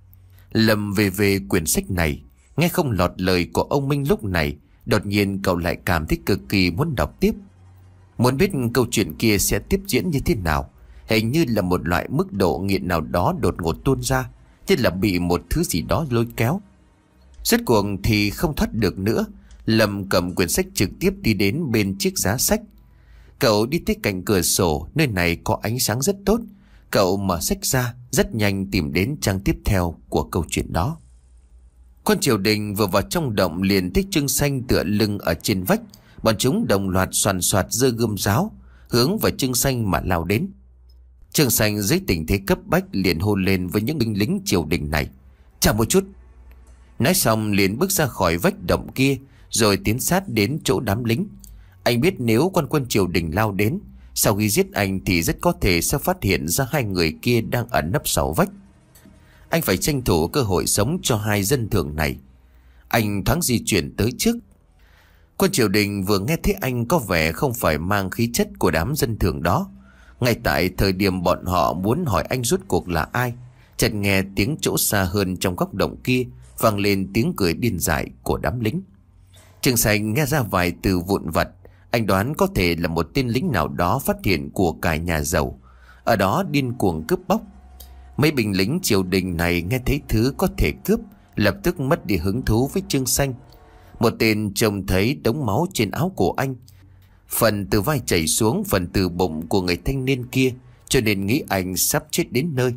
Lâm về về quyển sách này, nghe không lọt lời của ông Minh lúc này, đột nhiên cậu lại cảm thấy cực kỳ muốn đọc tiếp. Muốn biết câu chuyện kia sẽ tiếp diễn như thế nào. Hình như là một loại mức độ nghiện nào đó đột ngột tuôn ra, như là bị một thứ gì đó lôi kéo. Rốt cuộc thì không thoát được nữa. Lâm cầm quyển sách trực tiếp đi đến bên chiếc giá sách. Cậu đi tới cạnh cửa sổ, nơi này có ánh sáng rất tốt. Cậu mở sách ra, rất nhanh tìm đến trang tiếp theo của câu chuyện đó. Quân triều đình vừa vào trong động liền thấy Trương Xanh tựa lưng ở trên vách. Bọn chúng đồng loạt soàn soạt giơ gươm giáo hướng vào Trương Xanh mà lao đến. Trương Xanh dưới tình thế cấp bách liền hô lên với những binh lính triều đình này: Chào một chút. Nói xong liền bước ra khỏi vách động kia, rồi tiến sát đến chỗ đám lính. Anh biết nếu quan quân triều đình lao đến, sau khi giết anh thì rất có thể sẽ phát hiện ra hai người kia đang ẩn nấp sau vách. Anh phải tranh thủ cơ hội sống cho hai dân thường này. Anh thoáng di chuyển tới trước. Quân triều đình vừa nghe thấy anh có vẻ không phải mang khí chất của đám dân thường đó. Ngay tại thời điểm bọn họ muốn hỏi anh rốt cuộc là ai, chợt nghe tiếng chỗ xa hơn trong góc động kia vang lên tiếng cười điên dại của đám lính. Trương Xanh nghe ra vài từ vụn vặt. Anh đoán có thể là một tên lính nào đó phát hiện của cải nhà giàu, ở đó điên cuồng cướp bóc. Mấy binh lính triều đình này nghe thấy thứ có thể cướp lập tức mất đi hứng thú với Trương Xanh. Một tên trông thấy đống máu trên áo của anh, phần từ vai chảy xuống, phần từ bụng của người thanh niên kia, cho nên nghĩ anh sắp chết đến nơi.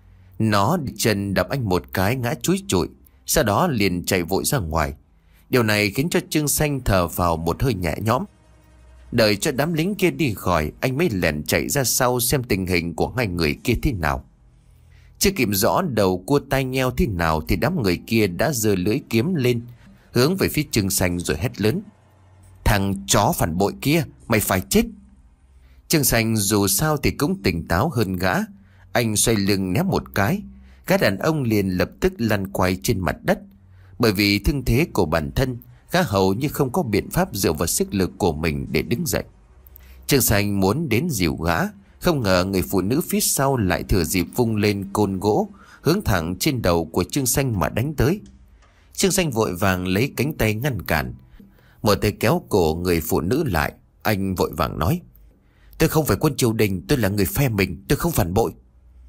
Nó chân đập anh một cái ngã chúi trụi, sau đó liền chạy vội ra ngoài. Điều này khiến cho Trương Xanh thở vào một hơi nhẹ nhõm. Đợi cho đám lính kia đi khỏi, anh mới lẻn chạy ra sau xem tình hình của hai người kia thế nào. Chưa kịp rõ đầu cua tai nheo thế nào thì đám người kia đã giơ lưỡi kiếm lên, hướng về phía Trương Xanh rồi hét lớn: "Thằng chó phản bội kia, mày phải chết!" Trương Xanh dù sao thì cũng tỉnh táo hơn gã. Anh xoay lưng ném một cái, gã đàn ông liền lập tức lăn quay trên mặt đất. Bởi vì thương thế của bản thân, gã hầu như không có biện pháp dựa vào sức lực của mình để đứng dậy. Trương Xanh muốn đến dìu gã, không ngờ người phụ nữ phía sau lại thừa dịp vung lên côn gỗ, hướng thẳng trên đầu của Trương Xanh mà đánh tới. Trương Xanh vội vàng lấy cánh tay ngăn cản, một tay kéo cổ người phụ nữ lại. Anh vội vàng nói: "Tôi không phải quân triều đình, tôi là người phe mình, tôi không phản bội."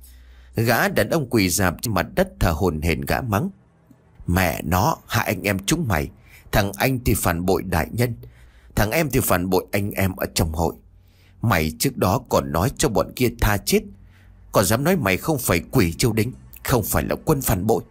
Gã đàn ông quỳ rạp trên mặt đất thở hổn hển gã mắng: "Mẹ nó, hai anh em chúng mày, thằng anh thì phản bội đại nhân, thằng em thì phản bội anh em ở trong hội. Mày trước đó còn nói cho bọn kia tha chết, còn dám nói mày không phải quỷ triều đình, không phải là quân phản bội."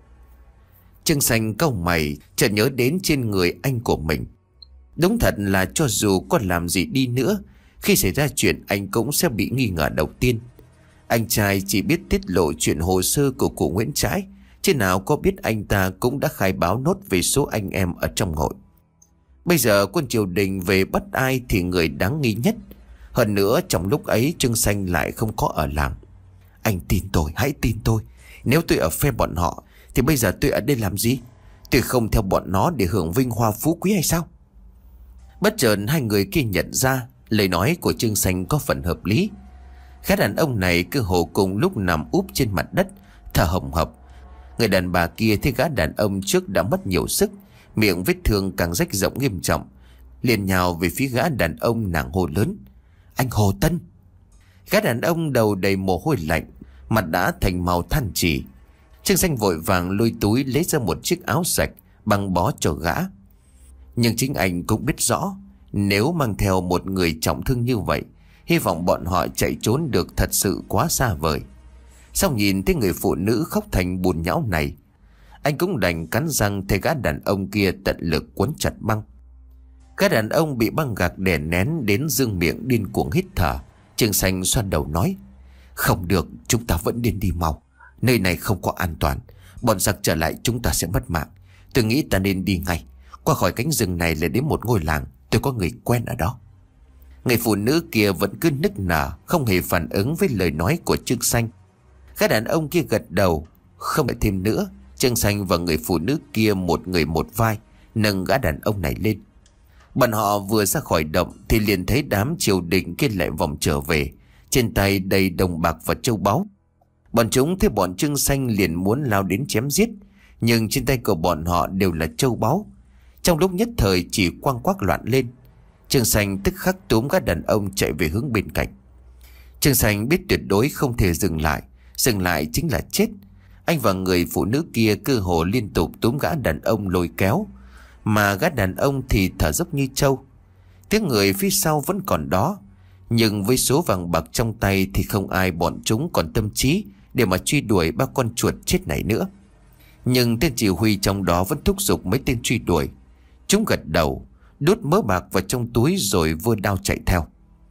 Trương Xanh cau mày, chợt nhớ đến trên người anh của mình. Đúng thật là cho dù có làm gì đi nữa, khi xảy ra chuyện anh cũng sẽ bị nghi ngờ đầu tiên. Anh trai chỉ biết tiết lộ chuyện hồ sơ của cụ Nguyễn Trãi, chứ nào có biết anh ta cũng đã khai báo nốt về số anh em ở trong hội. Bây giờ quân triều đình về bắt ai thì người đáng nghi nhất. Hơn nữa trong lúc ấy Trương Xanh lại không có ở làng. "Anh tin tôi, hãy tin tôi. Nếu tôi ở phe bọn họ thì bây giờ tôi ở đây làm gì? Tôi không theo bọn nó để hưởng vinh hoa phú quý hay sao?" Bất chợt hai người kia nhận ra lời nói của Trương Xanh có phần hợp lý. Gã đàn ông này cơ hồ cùng lúc nằm úp trên mặt đất, thở hồng hộc. Người đàn bà kia thấy gã đàn ông trước đã mất nhiều sức, miệng vết thương càng rách rộng nghiêm trọng, liền nhào về phía gã đàn ông, nàng hô lớn: "Anh Hồ Tân!" Gã đàn ông đầu đầy mồ hôi lạnh, mặt đã thành màu than chỉ. Trương Xanh vội vàng lôi túi lấy ra một chiếc áo sạch băng bó cho gã. Nhưng chính anh cũng biết rõ, nếu mang theo một người trọng thương như vậy, hy vọng bọn họ chạy trốn được thật sự quá xa vời. Sau nhìn thấy người phụ nữ khóc thành bùn nhão này, anh cũng đành cắn răng thấy gã đàn ông kia tận lực quấn chặt băng. Gã đàn ông bị băng gạc đè nén đến dương miệng điên cuồng hít thở. Trương Xanh xoa đầu nói: "Không được, chúng ta vẫn nên đi mau. Nơi này không có an toàn, bọn giặc trở lại chúng ta sẽ mất mạng. Tôi nghĩ ta nên đi ngay. Qua khỏi cánh rừng này là đến một ngôi làng, tôi có người quen ở đó." Người phụ nữ kia vẫn cứ nức nở, không hề phản ứng với lời nói của Trương Xanh. Gã đàn ông kia gật đầu. Không đợi thêm nữa, Trương Xanh và người phụ nữ kia một người một vai nâng gã đàn ông này lên. Bọn họ vừa ra khỏi động thì liền thấy đám triều đình kia lại vòng trở về, trên tay đầy đồng bạc và châu báu. Bọn chúng thấy bọn Trương Xanh liền muốn lao đến chém giết, nhưng trên tay của bọn họ đều là châu báu. Trong lúc nhất thời chỉ quang quác loạn lên. Trương Xanh tức khắc túm gã đàn ông chạy về hướng bên cạnh. Trương Xanh biết tuyệt đối không thể dừng lại, dừng lại chính là chết. Anh và người phụ nữ kia cơ hồ liên tục túm gã đàn ông lôi kéo, mà gã đàn ông thì thở dốc như trâu. Tiếng người phía sau vẫn còn đó, nhưng với số vàng bạc trong tay thì không ai bọn chúng còn tâm trí để mà truy đuổi ba con chuột chết này nữa. Nhưng tên chỉ huy trong đó vẫn thúc giục mấy tên truy đuổi. Chúng gật đầu, đút mớ bạc vào trong túi rồi vơ đao chạy theo.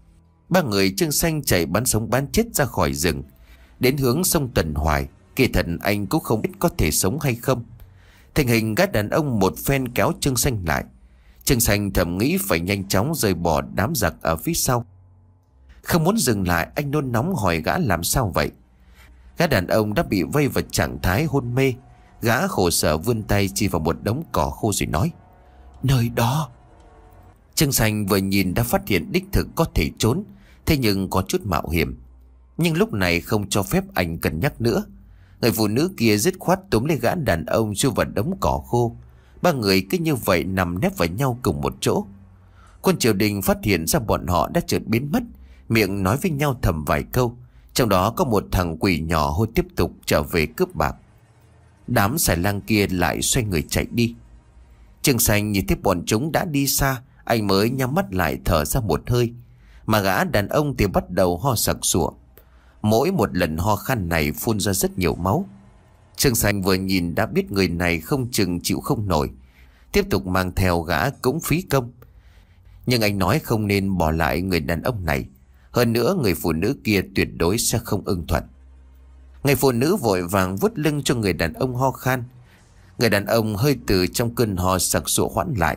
Ba người Trương Xanh chạy bắn sống bắn chết ra khỏi rừng, đến hướng sông Tần Hoài. Kỳ thật anh cũng không biết có thể sống hay không. Thành hình gã đàn ông một phen kéo Trương Xanh lại. Trương Xanh thầm nghĩ phải nhanh chóng rời bỏ đám giặc ở phía sau. Không muốn dừng lại, anh nôn nóng hỏi gã làm sao vậy. Gã đàn ông đã bị vây vào trạng thái hôn mê. Gã khổ sở vươn tay chỉ vào một đống cỏ khô rồi nói: "Nơi đó." Trương Xanh vừa nhìn đã phát hiện đích thực có thể trốn, thế nhưng có chút mạo hiểm. Nhưng lúc này không cho phép anh cân nhắc nữa. Người phụ nữ kia dứt khoát túm lấy gã đàn ông chui vào đống cỏ khô. Ba người cứ như vậy nằm nép vào nhau cùng một chỗ. Quân triều đình phát hiện ra bọn họ đã chợt biến mất, miệng nói với nhau thầm vài câu. Trong đó có một thằng quỷ nhỏ hô tiếp tục trở về cướp bạc. Đám xài lang kia lại xoay người chạy đi. Trương Xanh nhìn thấy bọn chúng đã đi xa, anh mới nhắm mắt lại thở ra một hơi. Mà gã đàn ông thì bắt đầu ho sặc sụa. Mỗi một lần ho khan này phun ra rất nhiều máu. Trương Xanh vừa nhìn đã biết người này không chừng chịu không nổi. Tiếp tục mang theo gã cũng phí công. Nhưng anh nói không nên bỏ lại người đàn ông này. Hơn nữa người phụ nữ kia tuyệt đối sẽ không ưng thuận. Người phụ nữ vội vàng vuốt lưng cho người đàn ông ho khan. Người đàn ông hơi từ trong cơn ho sặc sụa hoãn lại.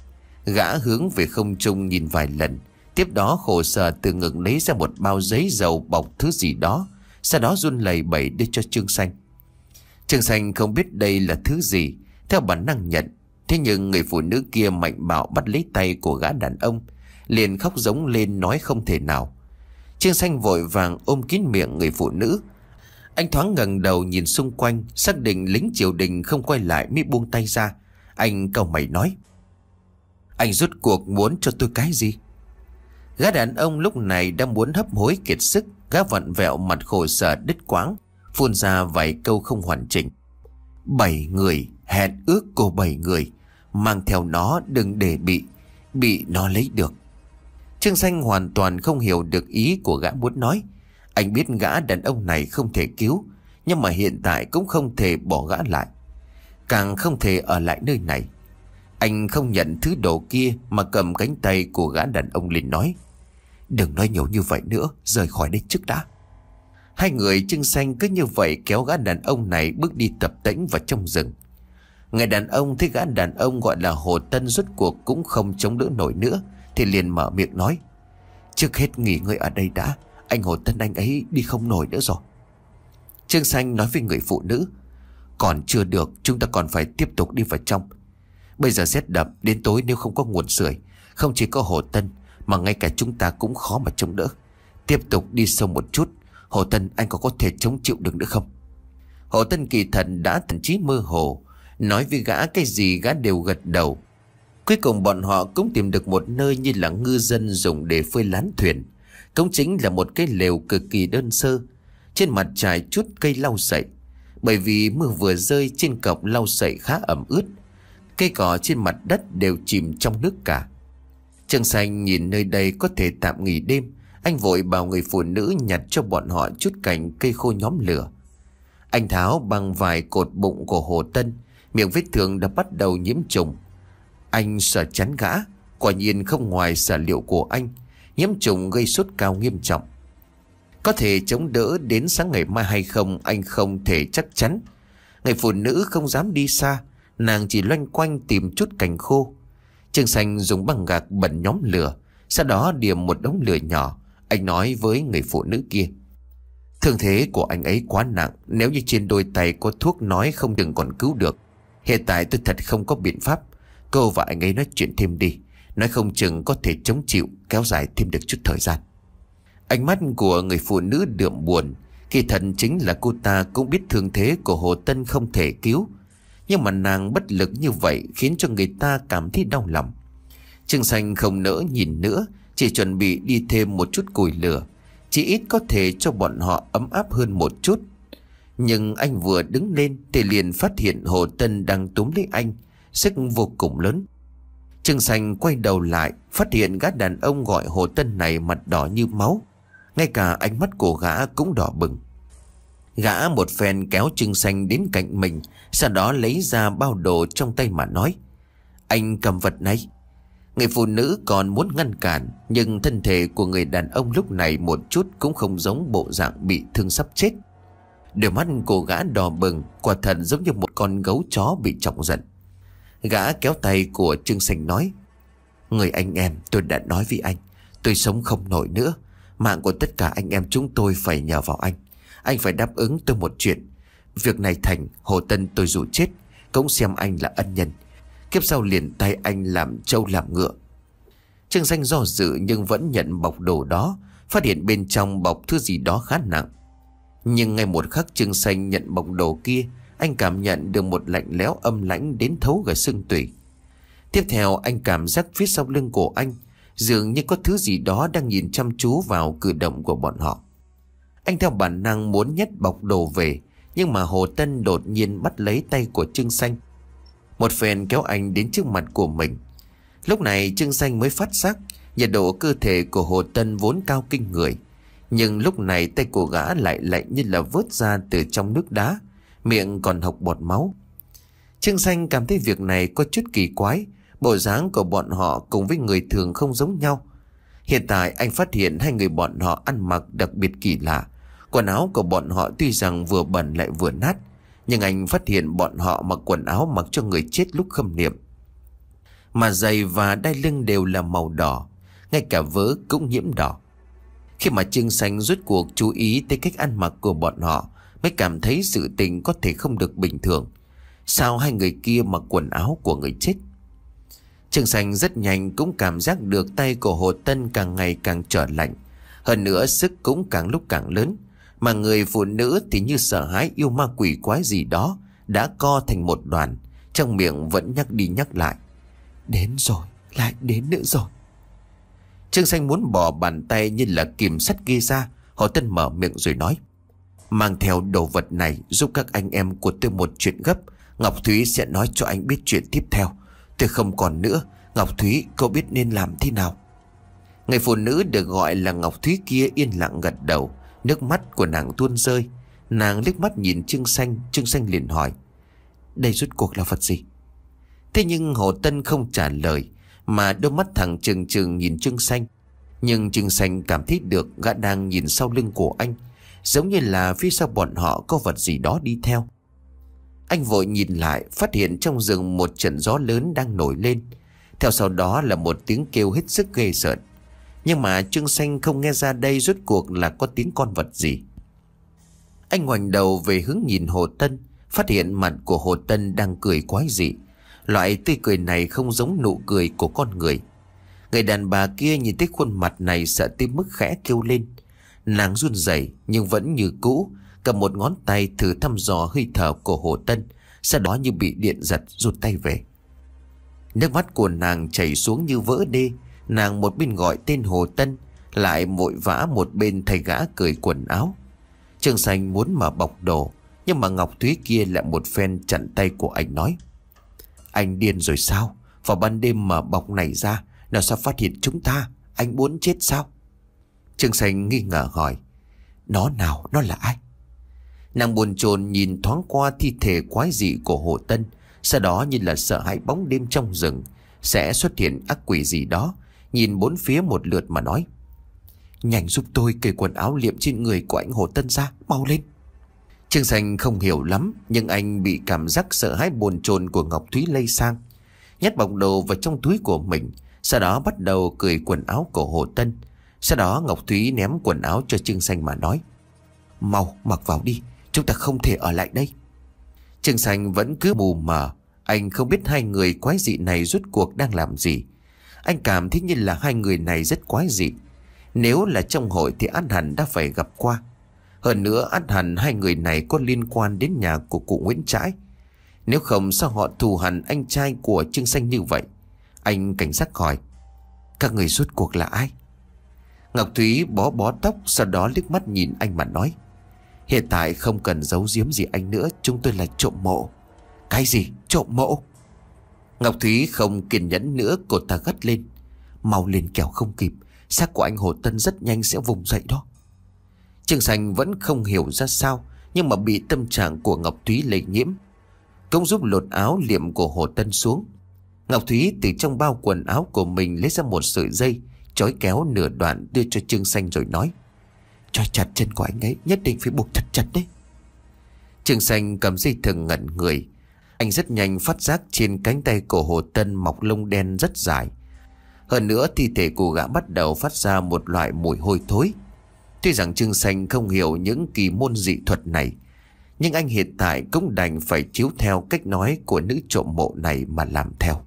Gã hướng về không trung nhìn vài lần. Tiếp đó khổ sở từ ngực lấy ra một bao giấy dầu bọc thứ gì đó. Sau đó run lẩy bẩy đưa cho Trương Xanh. Trương Xanh không biết đây là thứ gì, theo bản năng nhận. Thế nhưng người phụ nữ kia mạnh bạo bắt lấy tay của gã đàn ông, liền khóc giống lên nói không thể nào. Trương Xanh vội vàng ôm kín miệng người phụ nữ. Anh thoáng ngẩng đầu nhìn xung quanh, xác định lính triều đình không quay lại mới buông tay ra. Anh cau mày nói: anh rốt cuộc muốn cho tôi cái gì? Gã đàn ông lúc này đang muốn hấp hối kiệt sức. Gã vặn vẹo mặt khổ sở đứt quãng, phun ra vài câu không hoàn chỉnh. Bảy người, hẹn ước của bảy người, mang theo nó đừng để bị Bị nó lấy được. Trương Xanh hoàn toàn không hiểu được ý của gã muốn nói. Anh biết gã đàn ông này không thể cứu, nhưng mà hiện tại cũng không thể bỏ gã lại, càng không thể ở lại nơi này. Anh không nhận thứ đồ kia mà cầm cánh tay của gã đàn ông lên nói: đừng nói nhiều như vậy nữa, rời khỏi đây trước đã. Hai người Trương Xanh cứ như vậy kéo gã đàn ông này bước đi tập tễnh vào trong rừng. Người đàn ông thấy gã đàn ông gọi là Hồ Tân rốt cuộc cũng không chống đỡ nổi nữa, thì liền mở miệng nói: trước hết nghỉ ngơi ở đây đã, anh Hồ Tân anh ấy đi không nổi nữa rồi. Trương Xanh nói với người phụ nữ: còn chưa được, chúng ta còn phải tiếp tục đi vào trong. Bây giờ rét đậm, đến tối nếu không có nguồn sưởi, không chỉ có Hồ Tân mà ngay cả chúng ta cũng khó mà chống đỡ. Tiếp tục đi sâu một chút. Hồ Tân, anh có có thể chống chịu được nữa không? Hồ Tân kỳ thần đã thậm chí mơ hồ, nói với gã cái gì gã đều gật đầu. Cuối cùng bọn họ cũng tìm được một nơi như là ngư dân dùng để phơi lán thuyền. Cũng chính là một cái lều cực kỳ đơn sơ. Trên mặt trải chút cây lau sậy, bởi vì mưa vừa rơi trên cọc lau sậy khá ẩm ướt. Cây cỏ trên mặt đất đều chìm trong nước cả. Trương Xanh nhìn nơi đây có thể tạm nghỉ đêm, anh vội bảo người phụ nữ nhặt cho bọn họ chút cành cây khô nhóm lửa. Anh tháo bằng vài cột bụng của Hồ Tân, miệng vết thương đã bắt đầu nhiễm trùng. Anh sợ chắn gã, quả nhiên không ngoài sở liệu của anh, nhiễm trùng gây sốt cao nghiêm trọng. Có thể chống đỡ đến sáng ngày mai hay không anh không thể chắc chắn. Người phụ nữ không dám đi xa, nàng chỉ loanh quanh tìm chút cành khô. Trương Xanh dùng băng gạc bẩn nhóm lửa, sau đó điểm một đống lửa nhỏ. Anh nói với người phụ nữ kia: thương thế của anh ấy quá nặng, nếu như trên đôi tay có thuốc nói không chừng còn cứu được. Hiện tại tôi thật không có biện pháp. Cô và anh ấy nói chuyện thêm đi, nói không chừng có thể chống chịu, kéo dài thêm được chút thời gian. Ánh mắt của người phụ nữ đượm buồn. Kỳ thật chính là cô ta cũng biết thương thế của Hồ Tân không thể cứu, nhưng mà nàng bất lực như vậy khiến cho người ta cảm thấy đau lòng. Trương Xanh không nỡ nhìn nữa, chỉ chuẩn bị đi thêm một chút củi lửa, chỉ ít có thể cho bọn họ ấm áp hơn một chút. Nhưng anh vừa đứng lên thì liền phát hiện Hồ Tân đang túm lấy anh, sức vô cùng lớn. Trương Xanh quay đầu lại, phát hiện gã đàn ông gọi Hồ Tân này mặt đỏ như máu, ngay cả ánh mắt của gã cũng đỏ bừng. Gã một phen kéo Trương Xanh đến cạnh mình, sau đó lấy ra bao đồ trong tay mà nói: anh cầm vật này. Người phụ nữ còn muốn ngăn cản, nhưng thân thể của người đàn ông lúc này một chút cũng không giống bộ dạng bị thương sắp chết. Đôi mắt của gã đỏ bừng, quả thật giống như một con gấu chó bị chọc giận. Gã kéo tay của Trương Xanh nói: người anh em, tôi đã nói với anh, tôi sống không nổi nữa. Mạng của tất cả anh em chúng tôi phải nhờ vào anh. Anh phải đáp ứng tôi một chuyện. Việc này thành, Hồ Tân tôi dù chết cũng xem anh là ân nhân. Kiếp sau liền tay anh làm trâu làm ngựa. Trương Xanh do dự nhưng vẫn nhận bọc đồ đó, phát hiện bên trong bọc thứ gì đó khá nặng. Nhưng ngay một khắc Trương Xanh nhận bọc đồ kia, anh cảm nhận được một lạnh lẽo âm lãnh đến thấu cả xương tủy. Tiếp theo anh cảm giác phía sau lưng của anh dường như có thứ gì đó đang nhìn chăm chú vào cử động của bọn họ. Anh theo bản năng muốn nhét bọc đồ về, Nhưng mà Hồ Tân đột nhiên bắt lấy tay của Trương Xanh, một phen kéo anh đến trước mặt của mình. Lúc này Trương Xanh mới phát giác nhiệt độ cơ thể của Hồ Tân vốn cao kinh người, nhưng lúc này tay của gã lại lạnh như là vớt ra từ trong nước đá, miệng còn hộc bọt máu. Trương Xanh cảm thấy việc này có chút kỳ quái, bộ dáng của bọn họ cùng với người thường không giống nhau. Hiện tại anh phát hiện hai người bọn họ ăn mặc đặc biệt kỳ lạ. Quần áo của bọn họ tuy rằng vừa bẩn lại vừa nát, nhưng anh phát hiện bọn họ mặc quần áo mặc cho người chết lúc khâm niệm. Mà giày và đai lưng đều là màu đỏ, ngay cả vớ cũng nhiễm đỏ. Khi mà Trương Xanh rốt cuộc chú ý tới cách ăn mặc của bọn họ, mới cảm thấy sự tình có thể không được bình thường. Sao hai người kia mặc quần áo của người chết? Trương Xanh rất nhanh cũng cảm giác được tay của Hồ Tân càng ngày càng trở lạnh. Hơn nữa sức cũng càng lúc càng lớn. Mà người phụ nữ thì như sợ hãi yêu ma quỷ quái gì đó, đã co thành một đoàn, trong miệng vẫn nhắc đi nhắc lại: đến rồi, lại đến nữa rồi. Trương Xanh muốn bỏ bàn tay như là kìm sắt kia ra. Hồ Tân mở miệng rồi nói: mang theo đồ vật này giúp các anh em của tôi một chuyện gấp. Ngọc Thúy sẽ nói cho anh biết chuyện tiếp theo. Tôi không còn nữa. Ngọc Thúy, cậu biết nên làm thế nào? Người phụ nữ được gọi là Ngọc Thúy kia yên lặng gật đầu. Nước mắt của nàng tuôn rơi. Nàng liếc mắt nhìn Trương Xanh. Trương Xanh liền hỏi: đây rốt cuộc là vật gì? Thế nhưng Hồ Tân không trả lời, mà đôi mắt thẳng trừng trừng nhìn Trương Xanh. Nhưng Trương Xanh cảm thấy được gã đang nhìn sau lưng của anh, giống như là phía sau bọn họ có vật gì đó đi theo. Anh vội nhìn lại, phát hiện trong rừng một trận gió lớn đang nổi lên. Theo sau đó là một tiếng kêu hết sức ghê rợn. Nhưng mà Trương Xanh không nghe ra đây rốt cuộc là có tiếng con vật gì. Anh ngoảnh đầu về hướng nhìn Hồ Tân, phát hiện mặt của Hồ Tân đang cười quái dị. Loại tươi cười này không giống nụ cười của con người. Người đàn bà kia nhìn thấy khuôn mặt này sợ tới mức khẽ kêu lên. Nàng run rẩy nhưng vẫn như cũ, cầm một ngón tay thử thăm dò hơi thở của Hồ Tân, sau đó như bị điện giật rụt tay về. Nước mắt của nàng chảy xuống như vỡ đê. Nàng một bên gọi tên Hồ Tân, lại vội vã một bên thay gã cởi quần áo. Trương Xanh muốn mở bọc đồ, nhưng mà Ngọc Thúy kia lại một phen chặn tay của anh, nói: anh điên rồi sao? Vào ban đêm mở bọc này ra, nào sao phát hiện chúng ta? Anh muốn chết sao? Trương Xanh nghi ngờ hỏi: nó nào? Nó là ai? Nàng buồn chồn nhìn thoáng qua thi thể quái dị của Hồ Tân, sau đó như là sợ hãi bóng đêm trong rừng sẽ xuất hiện ác quỷ gì đó, nhìn bốn phía một lượt mà nói: nhanh giúp tôi cởi quần áo liệm trên người của anh Hồ Tân ra, mau lên. Trương Xanh không hiểu lắm, nhưng anh bị cảm giác sợ hãi bồn chồn của Ngọc Thúy lây sang, nhét bọc đồ vào trong túi của mình, sau đó bắt đầu cởi quần áo của Hồ Tân. Sau đó Ngọc Thúy ném quần áo cho Trương Xanh mà nói: mau mặc vào đi, chúng ta không thể ở lại đây. Trương Xanh vẫn cứ mù mờ, anh không biết hai người quái dị này rốt cuộc đang làm gì. Anh cảm thấy như là hai người này rất quái dị. Nếu là trong hội thì ắt hẳn đã phải gặp qua. Hơn nữa ắt hẳn hai người này có liên quan đến nhà của cụ Nguyễn Trãi. Nếu không sao họ thù hằn anh trai của Trương Xanh như vậy? Anh cảnh giác hỏi: các người rốt cuộc là ai? Ngọc Thúy bó bó tóc, sau đó liếc mắt nhìn anh mà nói: hiện tại không cần giấu giếm gì anh nữa, chúng tôi là trộm mộ. Cái gì? Trộm mộ? Ngọc Thúy không kiên nhẫn nữa, cô ta gắt lên: mau lên kẻo không kịp, xác của anh Hồ Tân rất nhanh sẽ vùng dậy đó. Trương Xanh vẫn không hiểu ra sao, nhưng mà bị tâm trạng của Ngọc Thúy lây nhiễm, cũng giúp lột áo liệm của Hồ Tân xuống. Ngọc Thúy từ trong bao quần áo của mình lấy ra một sợi dây trói kéo nửa đoạn đưa cho Trương Xanh rồi nói: trói chặt chân của anh ấy, nhất định phải buộc thật chặt đấy. Trương Xanh cầm dây thừng ngẩn người. Anh rất nhanh phát giác trên cánh tay của Hồ Tân mọc lông đen rất dài. Hơn nữa thi thể của gã bắt đầu phát ra một loại mùi hôi thối. Tuy rằng Trương Xanh không hiểu những kỳ môn dị thuật này, nhưng anh hiện tại cũng đành phải chiếu theo cách nói của nữ trộm mộ này mà làm theo.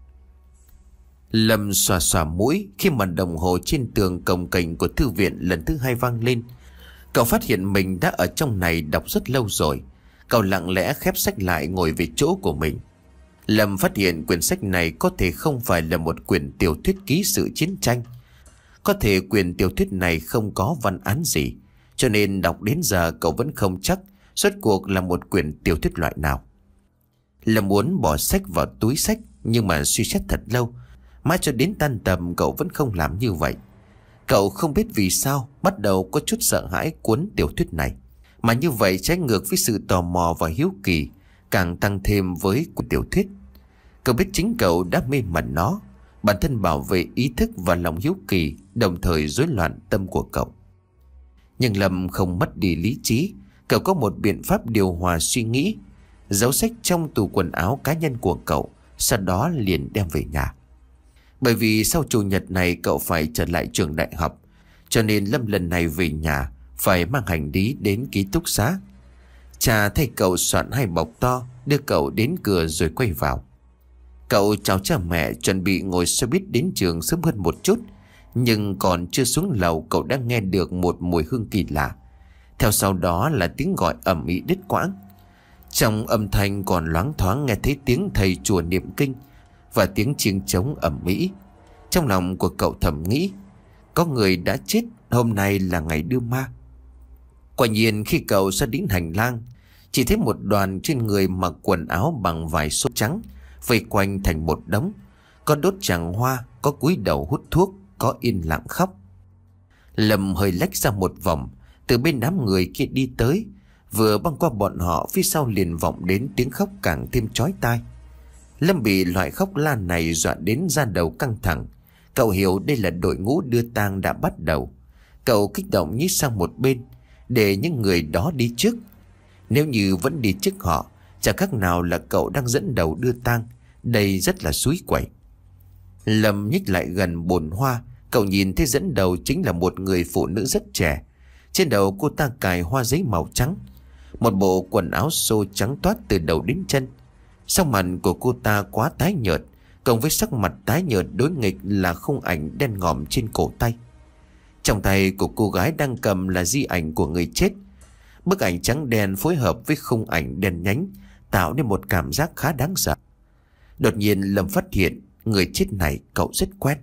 Lâm xòa xòa mũi khi mà đồng hồ trên tường cồng kềnh của thư viện lần thứ hai vang lên. Cậu phát hiện mình đã ở trong này đọc rất lâu rồi. Cậu lặng lẽ khép sách lại ngồi về chỗ của mình. Lâm phát hiện quyển sách này có thể không phải là một quyển tiểu thuyết ký sự chiến tranh. Có thể quyển tiểu thuyết này không có văn án gì, cho nên đọc đến giờ cậu vẫn không chắc Rốt cuộc là một quyển tiểu thuyết loại nào? Lâm muốn bỏ sách vào túi sách, nhưng mà suy xét thật lâu, mãi cho đến tan tầm cậu vẫn không làm như vậy. Cậu không biết vì sao bắt đầu có chút sợ hãi cuốn tiểu thuyết này, mà như vậy trái ngược với sự tò mò và hiếu kỳ, càng tăng thêm với cuốn tiểu thuyết. Cậu biết chính cậu đã mê mẩn nó, bản thân bảo vệ ý thức và lòng hiếu kỳ, đồng thời rối loạn tâm của cậu. Nhưng Lâm không mất đi lý trí. Cậu có một biện pháp điều hòa suy nghĩ, giấu sách trong tủ quần áo cá nhân của cậu, sau đó liền đem về nhà. Bởi vì sau chủ nhật này cậu phải trở lại trường đại học, cho nên Lâm lần này về nhà phải mang hành lý đến ký túc xá. Cha thay cậu soạn hai bọc to, đưa cậu đến cửa rồi quay vào. Cậu chào cha mẹ, chuẩn bị ngồi xe buýt đến trường sớm hơn một chút. Nhưng còn chưa xuống lầu, cậu đã nghe được một mùi hương kỳ lạ. Theo sau đó là tiếng gọi ầm ĩ đứt quãng. Trong âm thanh còn loáng thoáng nghe thấy tiếng thầy chùa niệm kinh và tiếng chiêng trống ầm ĩ. Trong lòng của cậu thầm nghĩ, có người đã chết, hôm nay là ngày đưa ma. Quả nhiên khi cậu ra đến hành lang, chỉ thấy một đoàn trên người mặc quần áo bằng vải xốp trắng vây quanh thành một đống. Có đốt tràng hoa, có cúi đầu hút thuốc, có yên lặng khóc. Lâm hơi lách ra một vòng, từ bên đám người kia đi tới. Vừa băng qua bọn họ, phía sau liền vọng đến tiếng khóc càng thêm chói tai. Lâm bị loại khóc la này dọa đến da đầu căng thẳng. Cậu hiểu đây là đội ngũ đưa tang đã bắt đầu. Cậu kích động nhích sang một bên để những người đó đi trước. Nếu như vẫn đi trước họ, chẳng khác nào là cậu đang dẫn đầu đưa tang. Đây rất là xúi quẩy. Lâm nhích lại gần bồn hoa. Cậu nhìn thấy dẫn đầu chính là một người phụ nữ rất trẻ. Trên đầu cô ta cài hoa giấy màu trắng, một bộ quần áo xô trắng toát từ đầu đến chân. Sắc mặt của cô ta quá tái nhợt, cộng với sắc mặt tái nhợt đối nghịch là khung ảnh đen ngòm trên cổ tay. Trong tay của cô gái đang cầm là di ảnh của người chết. Bức ảnh trắng đen phối hợp với khung ảnh đen nhánh tạo nên một cảm giác khá đáng sợ. Đột nhiên Lâm phát hiện người chết này cậu rất quen.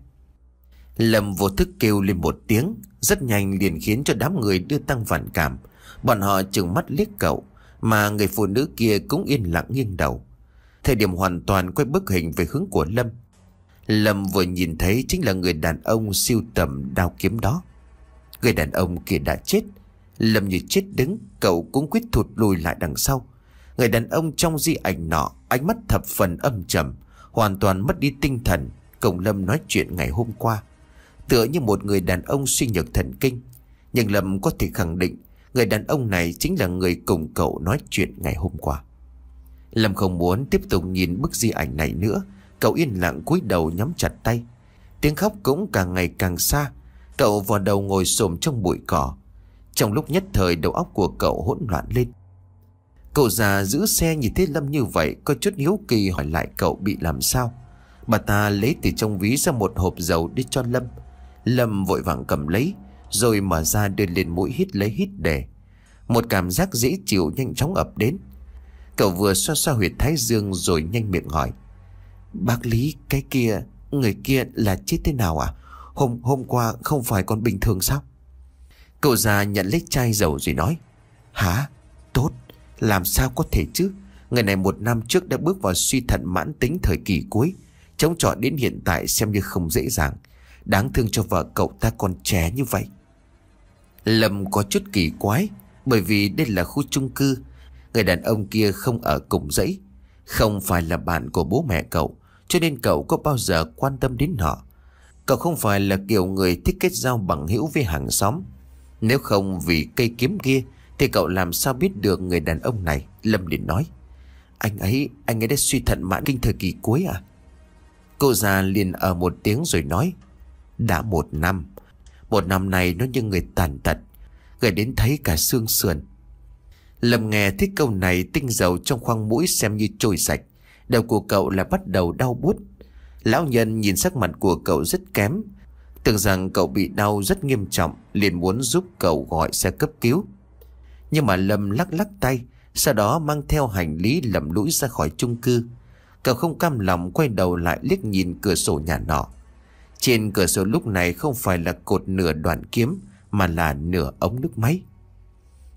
Lâm vô thức kêu lên một tiếng, rất nhanh liền khiến cho đám người đưa tang phản cảm. Bọn họ trừng mắt liếc cậu, mà người phụ nữ kia cũng yên lặng nghiêng đầu. Thời điểm hoàn toàn quay bức hình về hướng của Lâm. Lâm vừa nhìn thấy chính là người đàn ông sưu tầm đao kiếm đó. Người đàn ông kia đã chết. Lâm như chết đứng, cậu cũng quyết thụt lùi lại đằng sau. Người đàn ông trong di ảnh nọ, ánh mắt thập phần âm trầm, hoàn toàn mất đi tinh thần, cùng Lâm nói chuyện ngày hôm qua, tựa như một người đàn ông suy nhược thần kinh. Nhưng Lâm có thể khẳng định người đàn ông này chính là người cùng cậu nói chuyện ngày hôm qua. Lâm không muốn tiếp tục nhìn bức di ảnh này nữa. Cậu yên lặng cúi đầu nhắm chặt tay. Tiếng khóc cũng càng ngày càng xa. Cậu vò đầu ngồi xổm trong bụi cỏ. Trong lúc nhất thời đầu óc của cậu hỗn loạn lên. Cậu già giữ xe nhìn thấy Lâm như vậy, có chút hiếu kỳ hỏi lại cậu bị làm sao. Bà ta lấy từ trong ví ra một hộp dầu đi cho Lâm. Lâm vội vàng cầm lấy, rồi mở ra đưa lên mũi hít lấy hít để. Một cảm giác dễ chịu nhanh chóng ập đến. Cậu vừa xoa xoa huyệt thái dương rồi nhanh miệng hỏi, bác Lý, cái kia, người kia là chết thế nào à? Hôm hôm qua không phải còn bình thường sao? Cậu già nhận lấy chai dầu rồi nói, hả? Tốt, làm sao có thể chứ? Người này một năm trước đã bước vào suy thận mãn tính thời kỳ cuối, chống chọi đến hiện tại xem như không dễ dàng. Đáng thương cho vợ cậu ta còn trẻ như vậy. Lâm có chút kỳ quái, bởi vì đây là khu chung cư. Người đàn ông kia không ở cùng dãy, không phải là bạn của bố mẹ cậu, cho nên cậu có bao giờ quan tâm đến họ. Cậu không phải là kiểu người thích kết giao bằng hữu với hàng xóm. Nếu không vì cây kiếm kia thì cậu làm sao biết được người đàn ông này? Lâm liền nói, Anh ấy, anh ấy đã suy thận mãn kinh thời kỳ cuối à? Cô già liền ở một tiếng rồi nói, đã một năm. Một năm này nó như người tàn tật, gầy đến thấy cả xương sườn. Lâm nghe thích câu này, tinh dầu trong khoang mũi xem như trôi sạch. Đầu của cậu lại bắt đầu đau buốt. Lão nhân nhìn sắc mặt của cậu rất kém, tưởng rằng cậu bị đau rất nghiêm trọng, liền muốn giúp cậu gọi xe cấp cứu. Nhưng mà Lâm lắc lắc tay, sau đó mang theo hành lý lầm lũi ra khỏi chung cư. Cậu không cam lòng quay đầu lại liếc nhìn cửa sổ nhà nọ. Trên cửa sổ lúc này không phải là cột nửa đoạn kiếm, mà là nửa ống nước máy.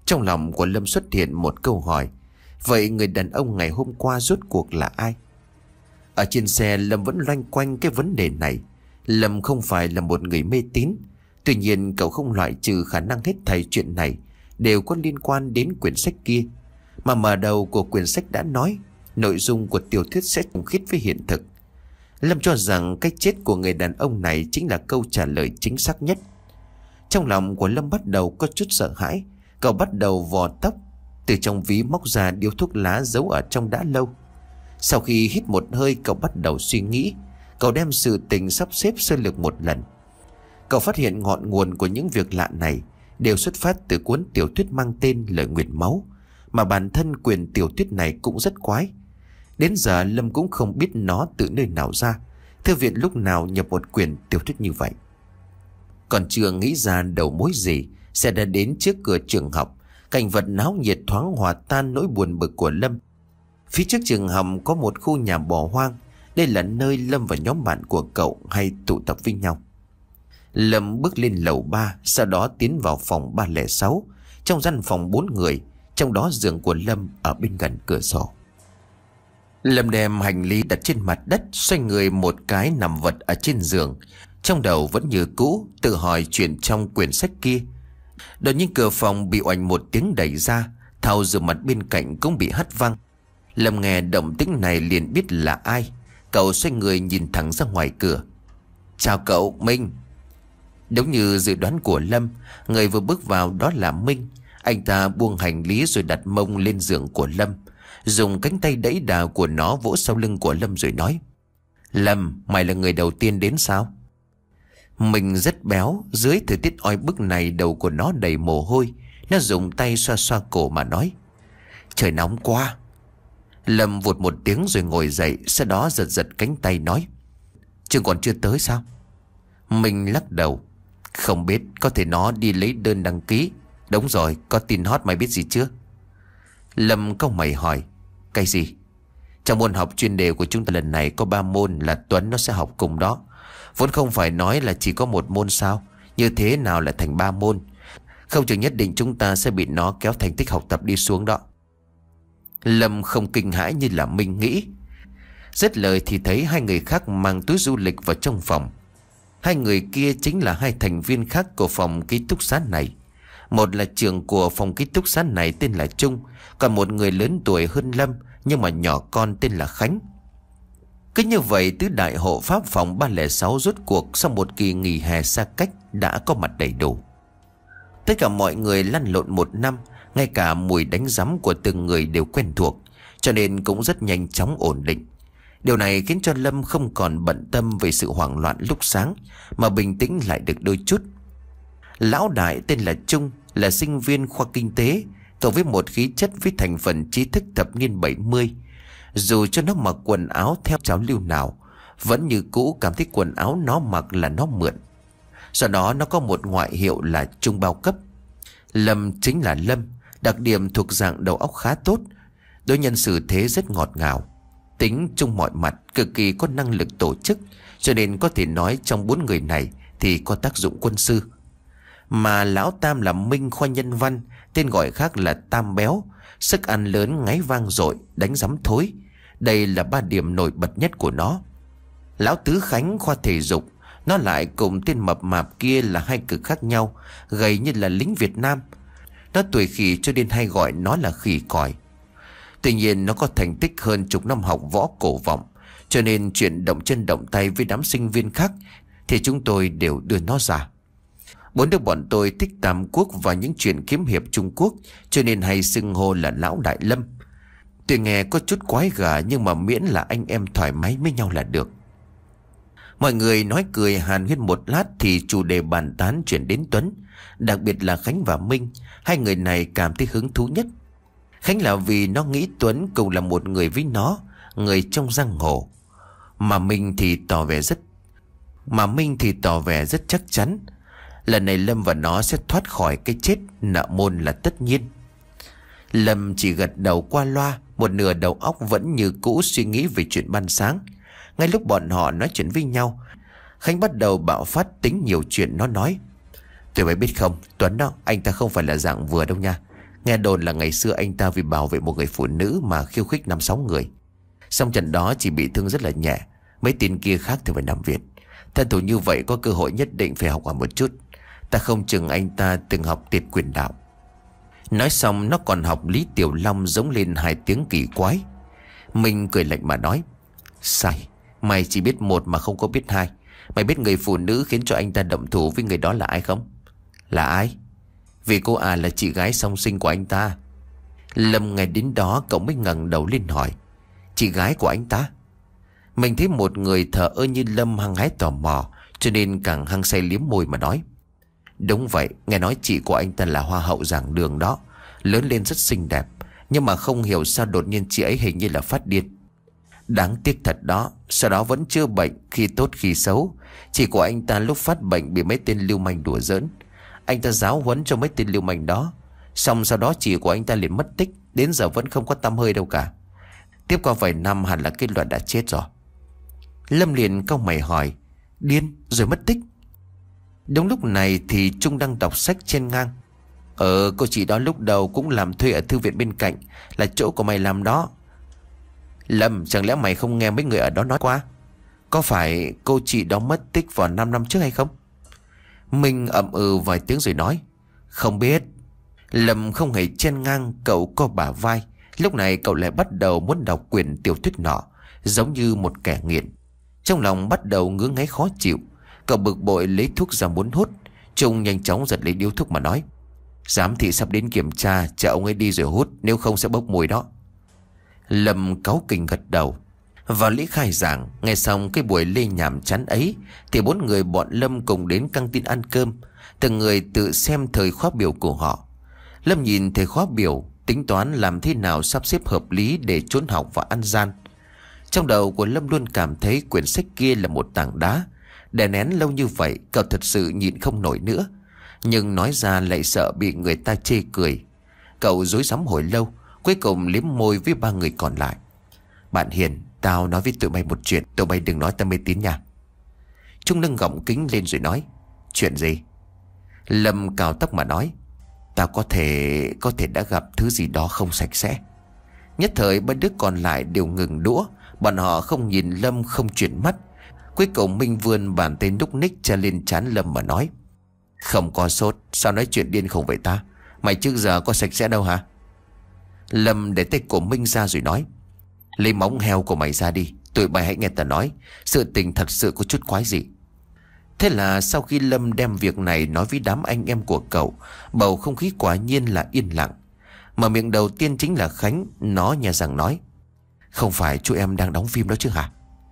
Trong lòng của Lâm xuất hiện một câu hỏi: vậy người đàn ông ngày hôm qua rốt cuộc là ai? Ở trên xe Lâm vẫn loanh quanh cái vấn đề này. Lâm không phải là một người mê tín, tuy nhiên cậu không loại trừ khả năng hết thảy chuyện này đều có liên quan đến quyển sách kia. Mà mở đầu của quyển sách đã nói nội dung của tiểu thuyết sẽ trùng khít với hiện thực. Lâm cho rằng cái chết của người đàn ông này chính là câu trả lời chính xác nhất. Trong lòng của Lâm bắt đầu có chút sợ hãi. Cậu bắt đầu vò tóc, từ trong ví móc ra điếu thuốc lá giấu ở trong đã lâu. Sau khi hít một hơi, cậu bắt đầu suy nghĩ. Cậu đem sự tình sắp xếp sơ lược một lần. Cậu phát hiện ngọn nguồn của những việc lạ này đều xuất phát từ cuốn tiểu thuyết mang tên Lời Nguyền Máu, mà bản thân quyền tiểu thuyết này cũng rất quái. Đến giờ Lâm cũng không biết nó từ nơi nào ra. Thư viện lúc nào nhập một quyển tiểu thuyết như vậy. Còn chưa nghĩ ra đầu mối gì, xe đã đến trước cửa trường học. Cảnh vật náo nhiệt thoáng hòa tan nỗi buồn bực của Lâm. Phía trước trường học có một khu nhà bỏ hoang. Đây là nơi Lâm và nhóm bạn của cậu hay tụ tập với nhau. Lâm bước lên lầu ba, sau đó tiến vào phòng ba không sáu. Trong gian phòng bốn người, trong đó giường của Lâm ở bên gần cửa sổ. Lâm đem hành lý đặt trên mặt đất, xoay người một cái nằm vật ở trên giường. Trong đầu vẫn như cũ, tự hỏi chuyện trong quyển sách kia. Đột nhiên cửa phòng bị oành một tiếng đẩy ra, thau rửa mặt bên cạnh cũng bị hất văng. Lâm nghe động tĩnh này liền biết là ai. Cậu xoay người nhìn thẳng ra ngoài cửa. Chào cậu, Minh. Đúng như dự đoán của Lâm, người vừa bước vào đó là Minh. Anh ta buông hành lý rồi đặt mông lên giường của Lâm, dùng cánh tay đẩy đà của nó vỗ sau lưng của Lâm rồi nói: Lâm, mày là người đầu tiên đến sao? Mình rất béo, dưới thời tiết oi bức này đầu của nó đầy mồ hôi. Nó dùng tay xoa xoa cổ mà nói: trời nóng quá. Lâm vụt một tiếng rồi ngồi dậy, sau đó giật giật cánh tay nói: Trường còn chưa tới sao? Mình lắc đầu: không biết, có thể nó đi lấy đơn đăng ký. Đúng rồi, có tin hot mày biết gì chưa? Lâm cau mày hỏi: cái gì? Trong môn học chuyên đề của chúng ta lần này có ba môn, là Tuấn nó sẽ học cùng đó. Vốn không phải nói là chỉ có một môn sao? Như thế nào lại thành ba môn? Không chừng nhất định chúng ta sẽ bị nó kéo thành tích học tập đi xuống đó. Lâm không kinh hãi như là Minh nghĩ. Dứt lời thì thấy hai người khác mang túi du lịch vào trong phòng. Hai người kia chính là hai thành viên khác của phòng ký túc xá này. Một là trưởng của phòng ký túc xá này tên là Trung, còn một người lớn tuổi hơn Lâm nhưng mà nhỏ con tên là Khánh. Cứ như vậy tứ đại hộ pháp phòng ba không sáu rốt cuộc sau một kỳ nghỉ hè xa cách đã có mặt đầy đủ. Tất cả mọi người lăn lộn một năm, ngay cả mùi đánh rắm của từng người đều quen thuộc, cho nên cũng rất nhanh chóng ổn định. Điều này khiến cho Lâm không còn bận tâm về sự hoảng loạn lúc sáng, mà bình tĩnh lại được đôi chút. Lão đại tên là Trung, là sinh viên khoa kinh tế, cộng với một khí chất với thành phần trí thức thập niên bảy mươi. Dù cho nó mặc quần áo theo trào lưu nào, vẫn như cũ cảm thấy quần áo nó mặc là nó mượn. Do đó nó có một ngoại hiệu là Trung bao cấp. Lâm chính là Lâm, đặc điểm thuộc dạng đầu óc khá tốt, đối nhân xử thế rất ngọt ngào, tính chung mọi mặt, cực kỳ có năng lực tổ chức, cho nên có thể nói trong bốn người này thì có tác dụng quân sư. Mà lão Tam là Minh khoa nhân văn, tên gọi khác là Tam béo, sức ăn lớn, ngáy vang dội, đánh rắm thối. Đây là ba điểm nổi bật nhất của nó. Lão Tứ Khánh khoa thể dục, nó lại cùng tên mập mạp kia là hai cực khác nhau, gầy như là lính Việt Nam. Nó tuổi khỉ cho nên hay gọi nó là khỉ còi. Tuy nhiên nó có thành tích hơn chục năm học võ cổ vọng, cho nên chuyện động chân động tay với đám sinh viên khác thì chúng tôi đều đưa nó ra. Bốn đứa bọn tôi thích Tam Quốc và những chuyện kiếm hiệp Trung Quốc, cho nên hay xưng hô là Lão Đại Lâm. Tuy nghe có chút quái gở, nhưng mà miễn là anh em thoải mái với nhau là được. Mọi người nói cười hàn huyên một lát thì chủ đề bàn tán chuyển đến Tuấn, đặc biệt là Khánh và Minh. Hai người này cảm thấy hứng thú nhất. Khánh là vì nó nghĩ Tuấn cùng là một người với nó, người trong giang hồ. Mà Minh thì tỏ vẻ rất Mà Minh thì tỏ vẻ rất chắc chắn lần này Lâm và nó sẽ thoát khỏi cái chết nợ môn là tất nhiên. Lâm chỉ gật đầu qua loa, một nửa đầu óc vẫn như cũ suy nghĩ về chuyện ban sáng. Ngay lúc bọn họ nói chuyện với nhau, Khánh bắt đầu bạo phát tính nhiều chuyện. Nó nói: Tụi mày biết không, Tuấn đó, anh ta không phải là dạng vừa đâu nha. Nghe đồn là ngày xưa anh ta vì bảo vệ một người phụ nữ mà khiêu khích năm sáu người. Xong trận đó chỉ bị thương rất là nhẹ. Mấy tên kia khác thì phải nằm viện. Thân thủ như vậy có cơ hội nhất định phải học hỏi một chút. Ta không chừng anh ta từng học tiệt quyền đạo. Nói xong nó còn học Lý Tiểu Long giống lên hai tiếng kỳ quái. Mình cười lạnh mà nói: Sai, mày chỉ biết một mà không có biết hai. Mày biết người phụ nữ khiến cho anh ta động thủ với người đó là ai không? Là ai? Vì cô à là chị gái song sinh của anh ta. Lâm nghe đến đó cậu mới ngẩng đầu lên hỏi: Chị gái của anh ta? Mình thấy một người thờ ơ như Lâm hăng hái tò mò, cho nên càng hăng say liếm môi mà nói: Đúng vậy, nghe nói chị của anh ta là hoa hậu giảng đường đó. Lớn lên rất xinh đẹp, nhưng mà không hiểu sao đột nhiên chị ấy hình như là phát điên. Đáng tiếc thật đó, sau đó vẫn chưa bệnh, khi tốt khi xấu. Chị của anh ta lúc phát bệnh bị mấy tên lưu manh đùa giỡn. Anh ta giáo huấn cho mấy tên lưu manh đó. Xong sau đó chị của anh ta liền mất tích, đến giờ vẫn không có tăm hơi đâu cả. Tiếp qua vài năm hẳn là kết luận đã chết rồi. Lâm liền cau mày hỏi: Điên rồi mất tích? Đúng lúc này thì Trung đang đọc sách trên ngang. Ờ cô chị đó lúc đầu cũng làm thuê ở thư viện bên cạnh, là chỗ của mày làm đó. Lâm, chẳng lẽ mày không nghe mấy người ở đó nói qua? Có phải cô chị đó mất tích vào năm năm trước hay không? Mình ậm ừ vài tiếng rồi nói: Không biết. Lâm không hề chen ngang, cậu co bả vai. Lúc này cậu lại bắt đầu muốn đọc quyển tiểu thuyết nọ, giống như một kẻ nghiện. Trong lòng bắt đầu ngứa ngáy khó chịu. Cậu bực bội lấy thuốc ra muốn hút. Trung nhanh chóng giật lấy điếu thuốc mà nói: Giám thị sắp đến kiểm tra, chờ ông ấy đi rồi hút, nếu không sẽ bốc mùi đó. Lâm cáu kỉnh gật đầu. Vào lễ khai giảng, nghe xong cái buổi lê nhảm chán ấy, thì bốn người bọn Lâm cùng đến căng tin ăn cơm. Từng người tự xem thời khóa biểu của họ. Lâm nhìn thời khóa biểu, tính toán làm thế nào sắp xếp hợp lý để trốn học và ăn gian. Trong đầu của Lâm luôn cảm thấy quyển sách kia là một tảng đá. Đè nén lâu như vậy, cậu thật sự nhịn không nổi nữa. Nhưng nói ra lại sợ bị người ta chê cười. Cậu rối rắm hồi lâu, cuối cùng liếm môi với ba người còn lại: Bạn Hiền, tao nói với tụi bay một chuyện, tụi bay đừng nói tao mê tín nha. Trung nâng gọng kính lên rồi nói: Chuyện gì? Lâm cào tóc mà nói: Tao có thể Có thể đã gặp thứ gì đó không sạch sẽ. Nhất thời ba đứa còn lại đều ngừng đũa. Bọn họ không nhìn Lâm, không chuyển mắt. Cuối cùng Minh vươn bàn tay núc ních cha lên trán Lâm mà nói: Không có sốt, sao nói chuyện điên khùng vậy ta? Mày trước giờ có sạch sẽ đâu hả? Lâm để tay của Minh ra rồi nói: Lấy móng heo của mày ra đi, tụi bay hãy nghe ta nói. Sự tình thật sự có chút quái dị. Thế là sau khi Lâm đem việc này nói với đám anh em của cậu, bầu không khí quả nhiên là yên lặng. Mà miệng đầu tiên chính là Khánh. Nó nhà rằng nói: Không phải chú em đang đóng phim đó chứ hả?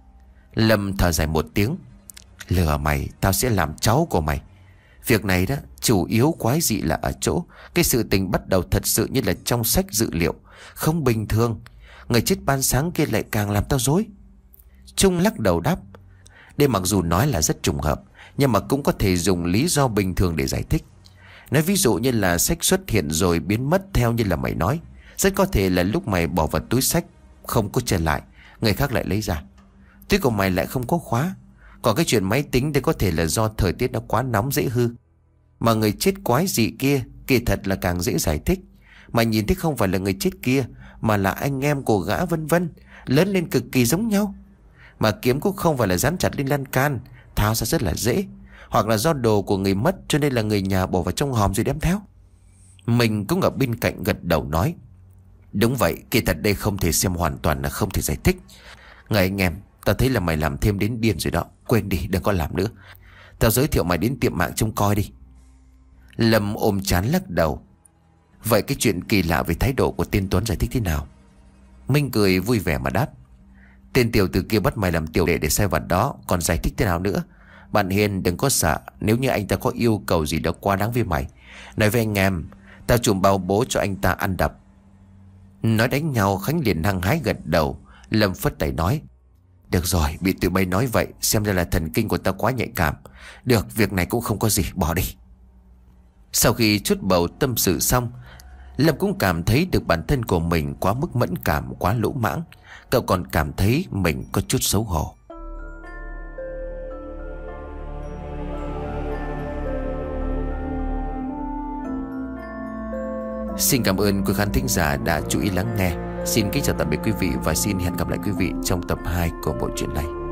Lâm thở dài một tiếng: Lừa mày, tao sẽ làm cháu của mày. Việc này đó chủ yếu quái dị là ở chỗ cái sự tình bắt đầu thật sự như là trong sách dự liệu, không bình thường. Người chết ban sáng kia lại càng làm tao rối. Trung lắc đầu đáp: Đây mặc dù nói là rất trùng hợp, nhưng mà cũng có thể dùng lý do bình thường để giải thích. Nói ví dụ như là sách xuất hiện rồi biến mất theo như là mày nói. Rất có thể là lúc mày bỏ vào túi sách không có trở lại, người khác lại lấy ra. Túi của mày lại không có khóa. Còn cái chuyện máy tính đây có thể là do thời tiết nó quá nóng dễ hư. Mà người chết quái dị kia kỳ thật là càng dễ giải thích. Mày nhìn thấy không phải là người chết kia, mà là anh em của gã vân vân, lớn lên cực kỳ giống nhau. Mà kiếm cũng không phải là dán chặt lên lan can, tháo ra rất là dễ. Hoặc là do đồ của người mất cho nên là người nhà bỏ vào trong hòm rồi đem theo. Mình cũng ở bên cạnh gật đầu nói: Đúng vậy, kỳ thật đây không thể xem hoàn toàn là không thể giải thích. Người anh em, tao thấy là mày làm thêm đến điên rồi đó. Quên đi, đừng có làm nữa. Tao giới thiệu mày đến tiệm mạng trông coi đi. Lâm ôm chán lắc đầu: Vậy cái chuyện kỳ lạ về thái độ của tên Tuấn giải thích thế nào? Minh cười vui vẻ mà đáp: Tên tiểu tử kia bắt mày làm tiểu đệ để sai vặt đó, còn giải thích thế nào nữa? Bạn Hiền đừng có sợ. Nếu như anh ta có yêu cầu gì đó quá đáng với mày, nói với anh em, tao chùm bao bố cho anh ta ăn đập. Nói đánh nhau, Khánh liền hăng hái gật đầu. Lâm phất tay nói: Được rồi, bị tụi bay nói vậy xem ra là thần kinh của tao quá nhạy cảm. Được, việc này cũng không có gì, bỏ đi. Sau khi chút bầu tâm sự xong, Lâm cũng cảm thấy được bản thân của mình quá mức mẫn cảm, quá lỗ mãng. Cậu còn cảm thấy mình có chút xấu hổ. Xin cảm ơn quý khán thính giả đã chú ý lắng nghe. Xin kính chào tạm biệt quý vị và xin hẹn gặp lại quý vị trong tập hai của bộ truyện này.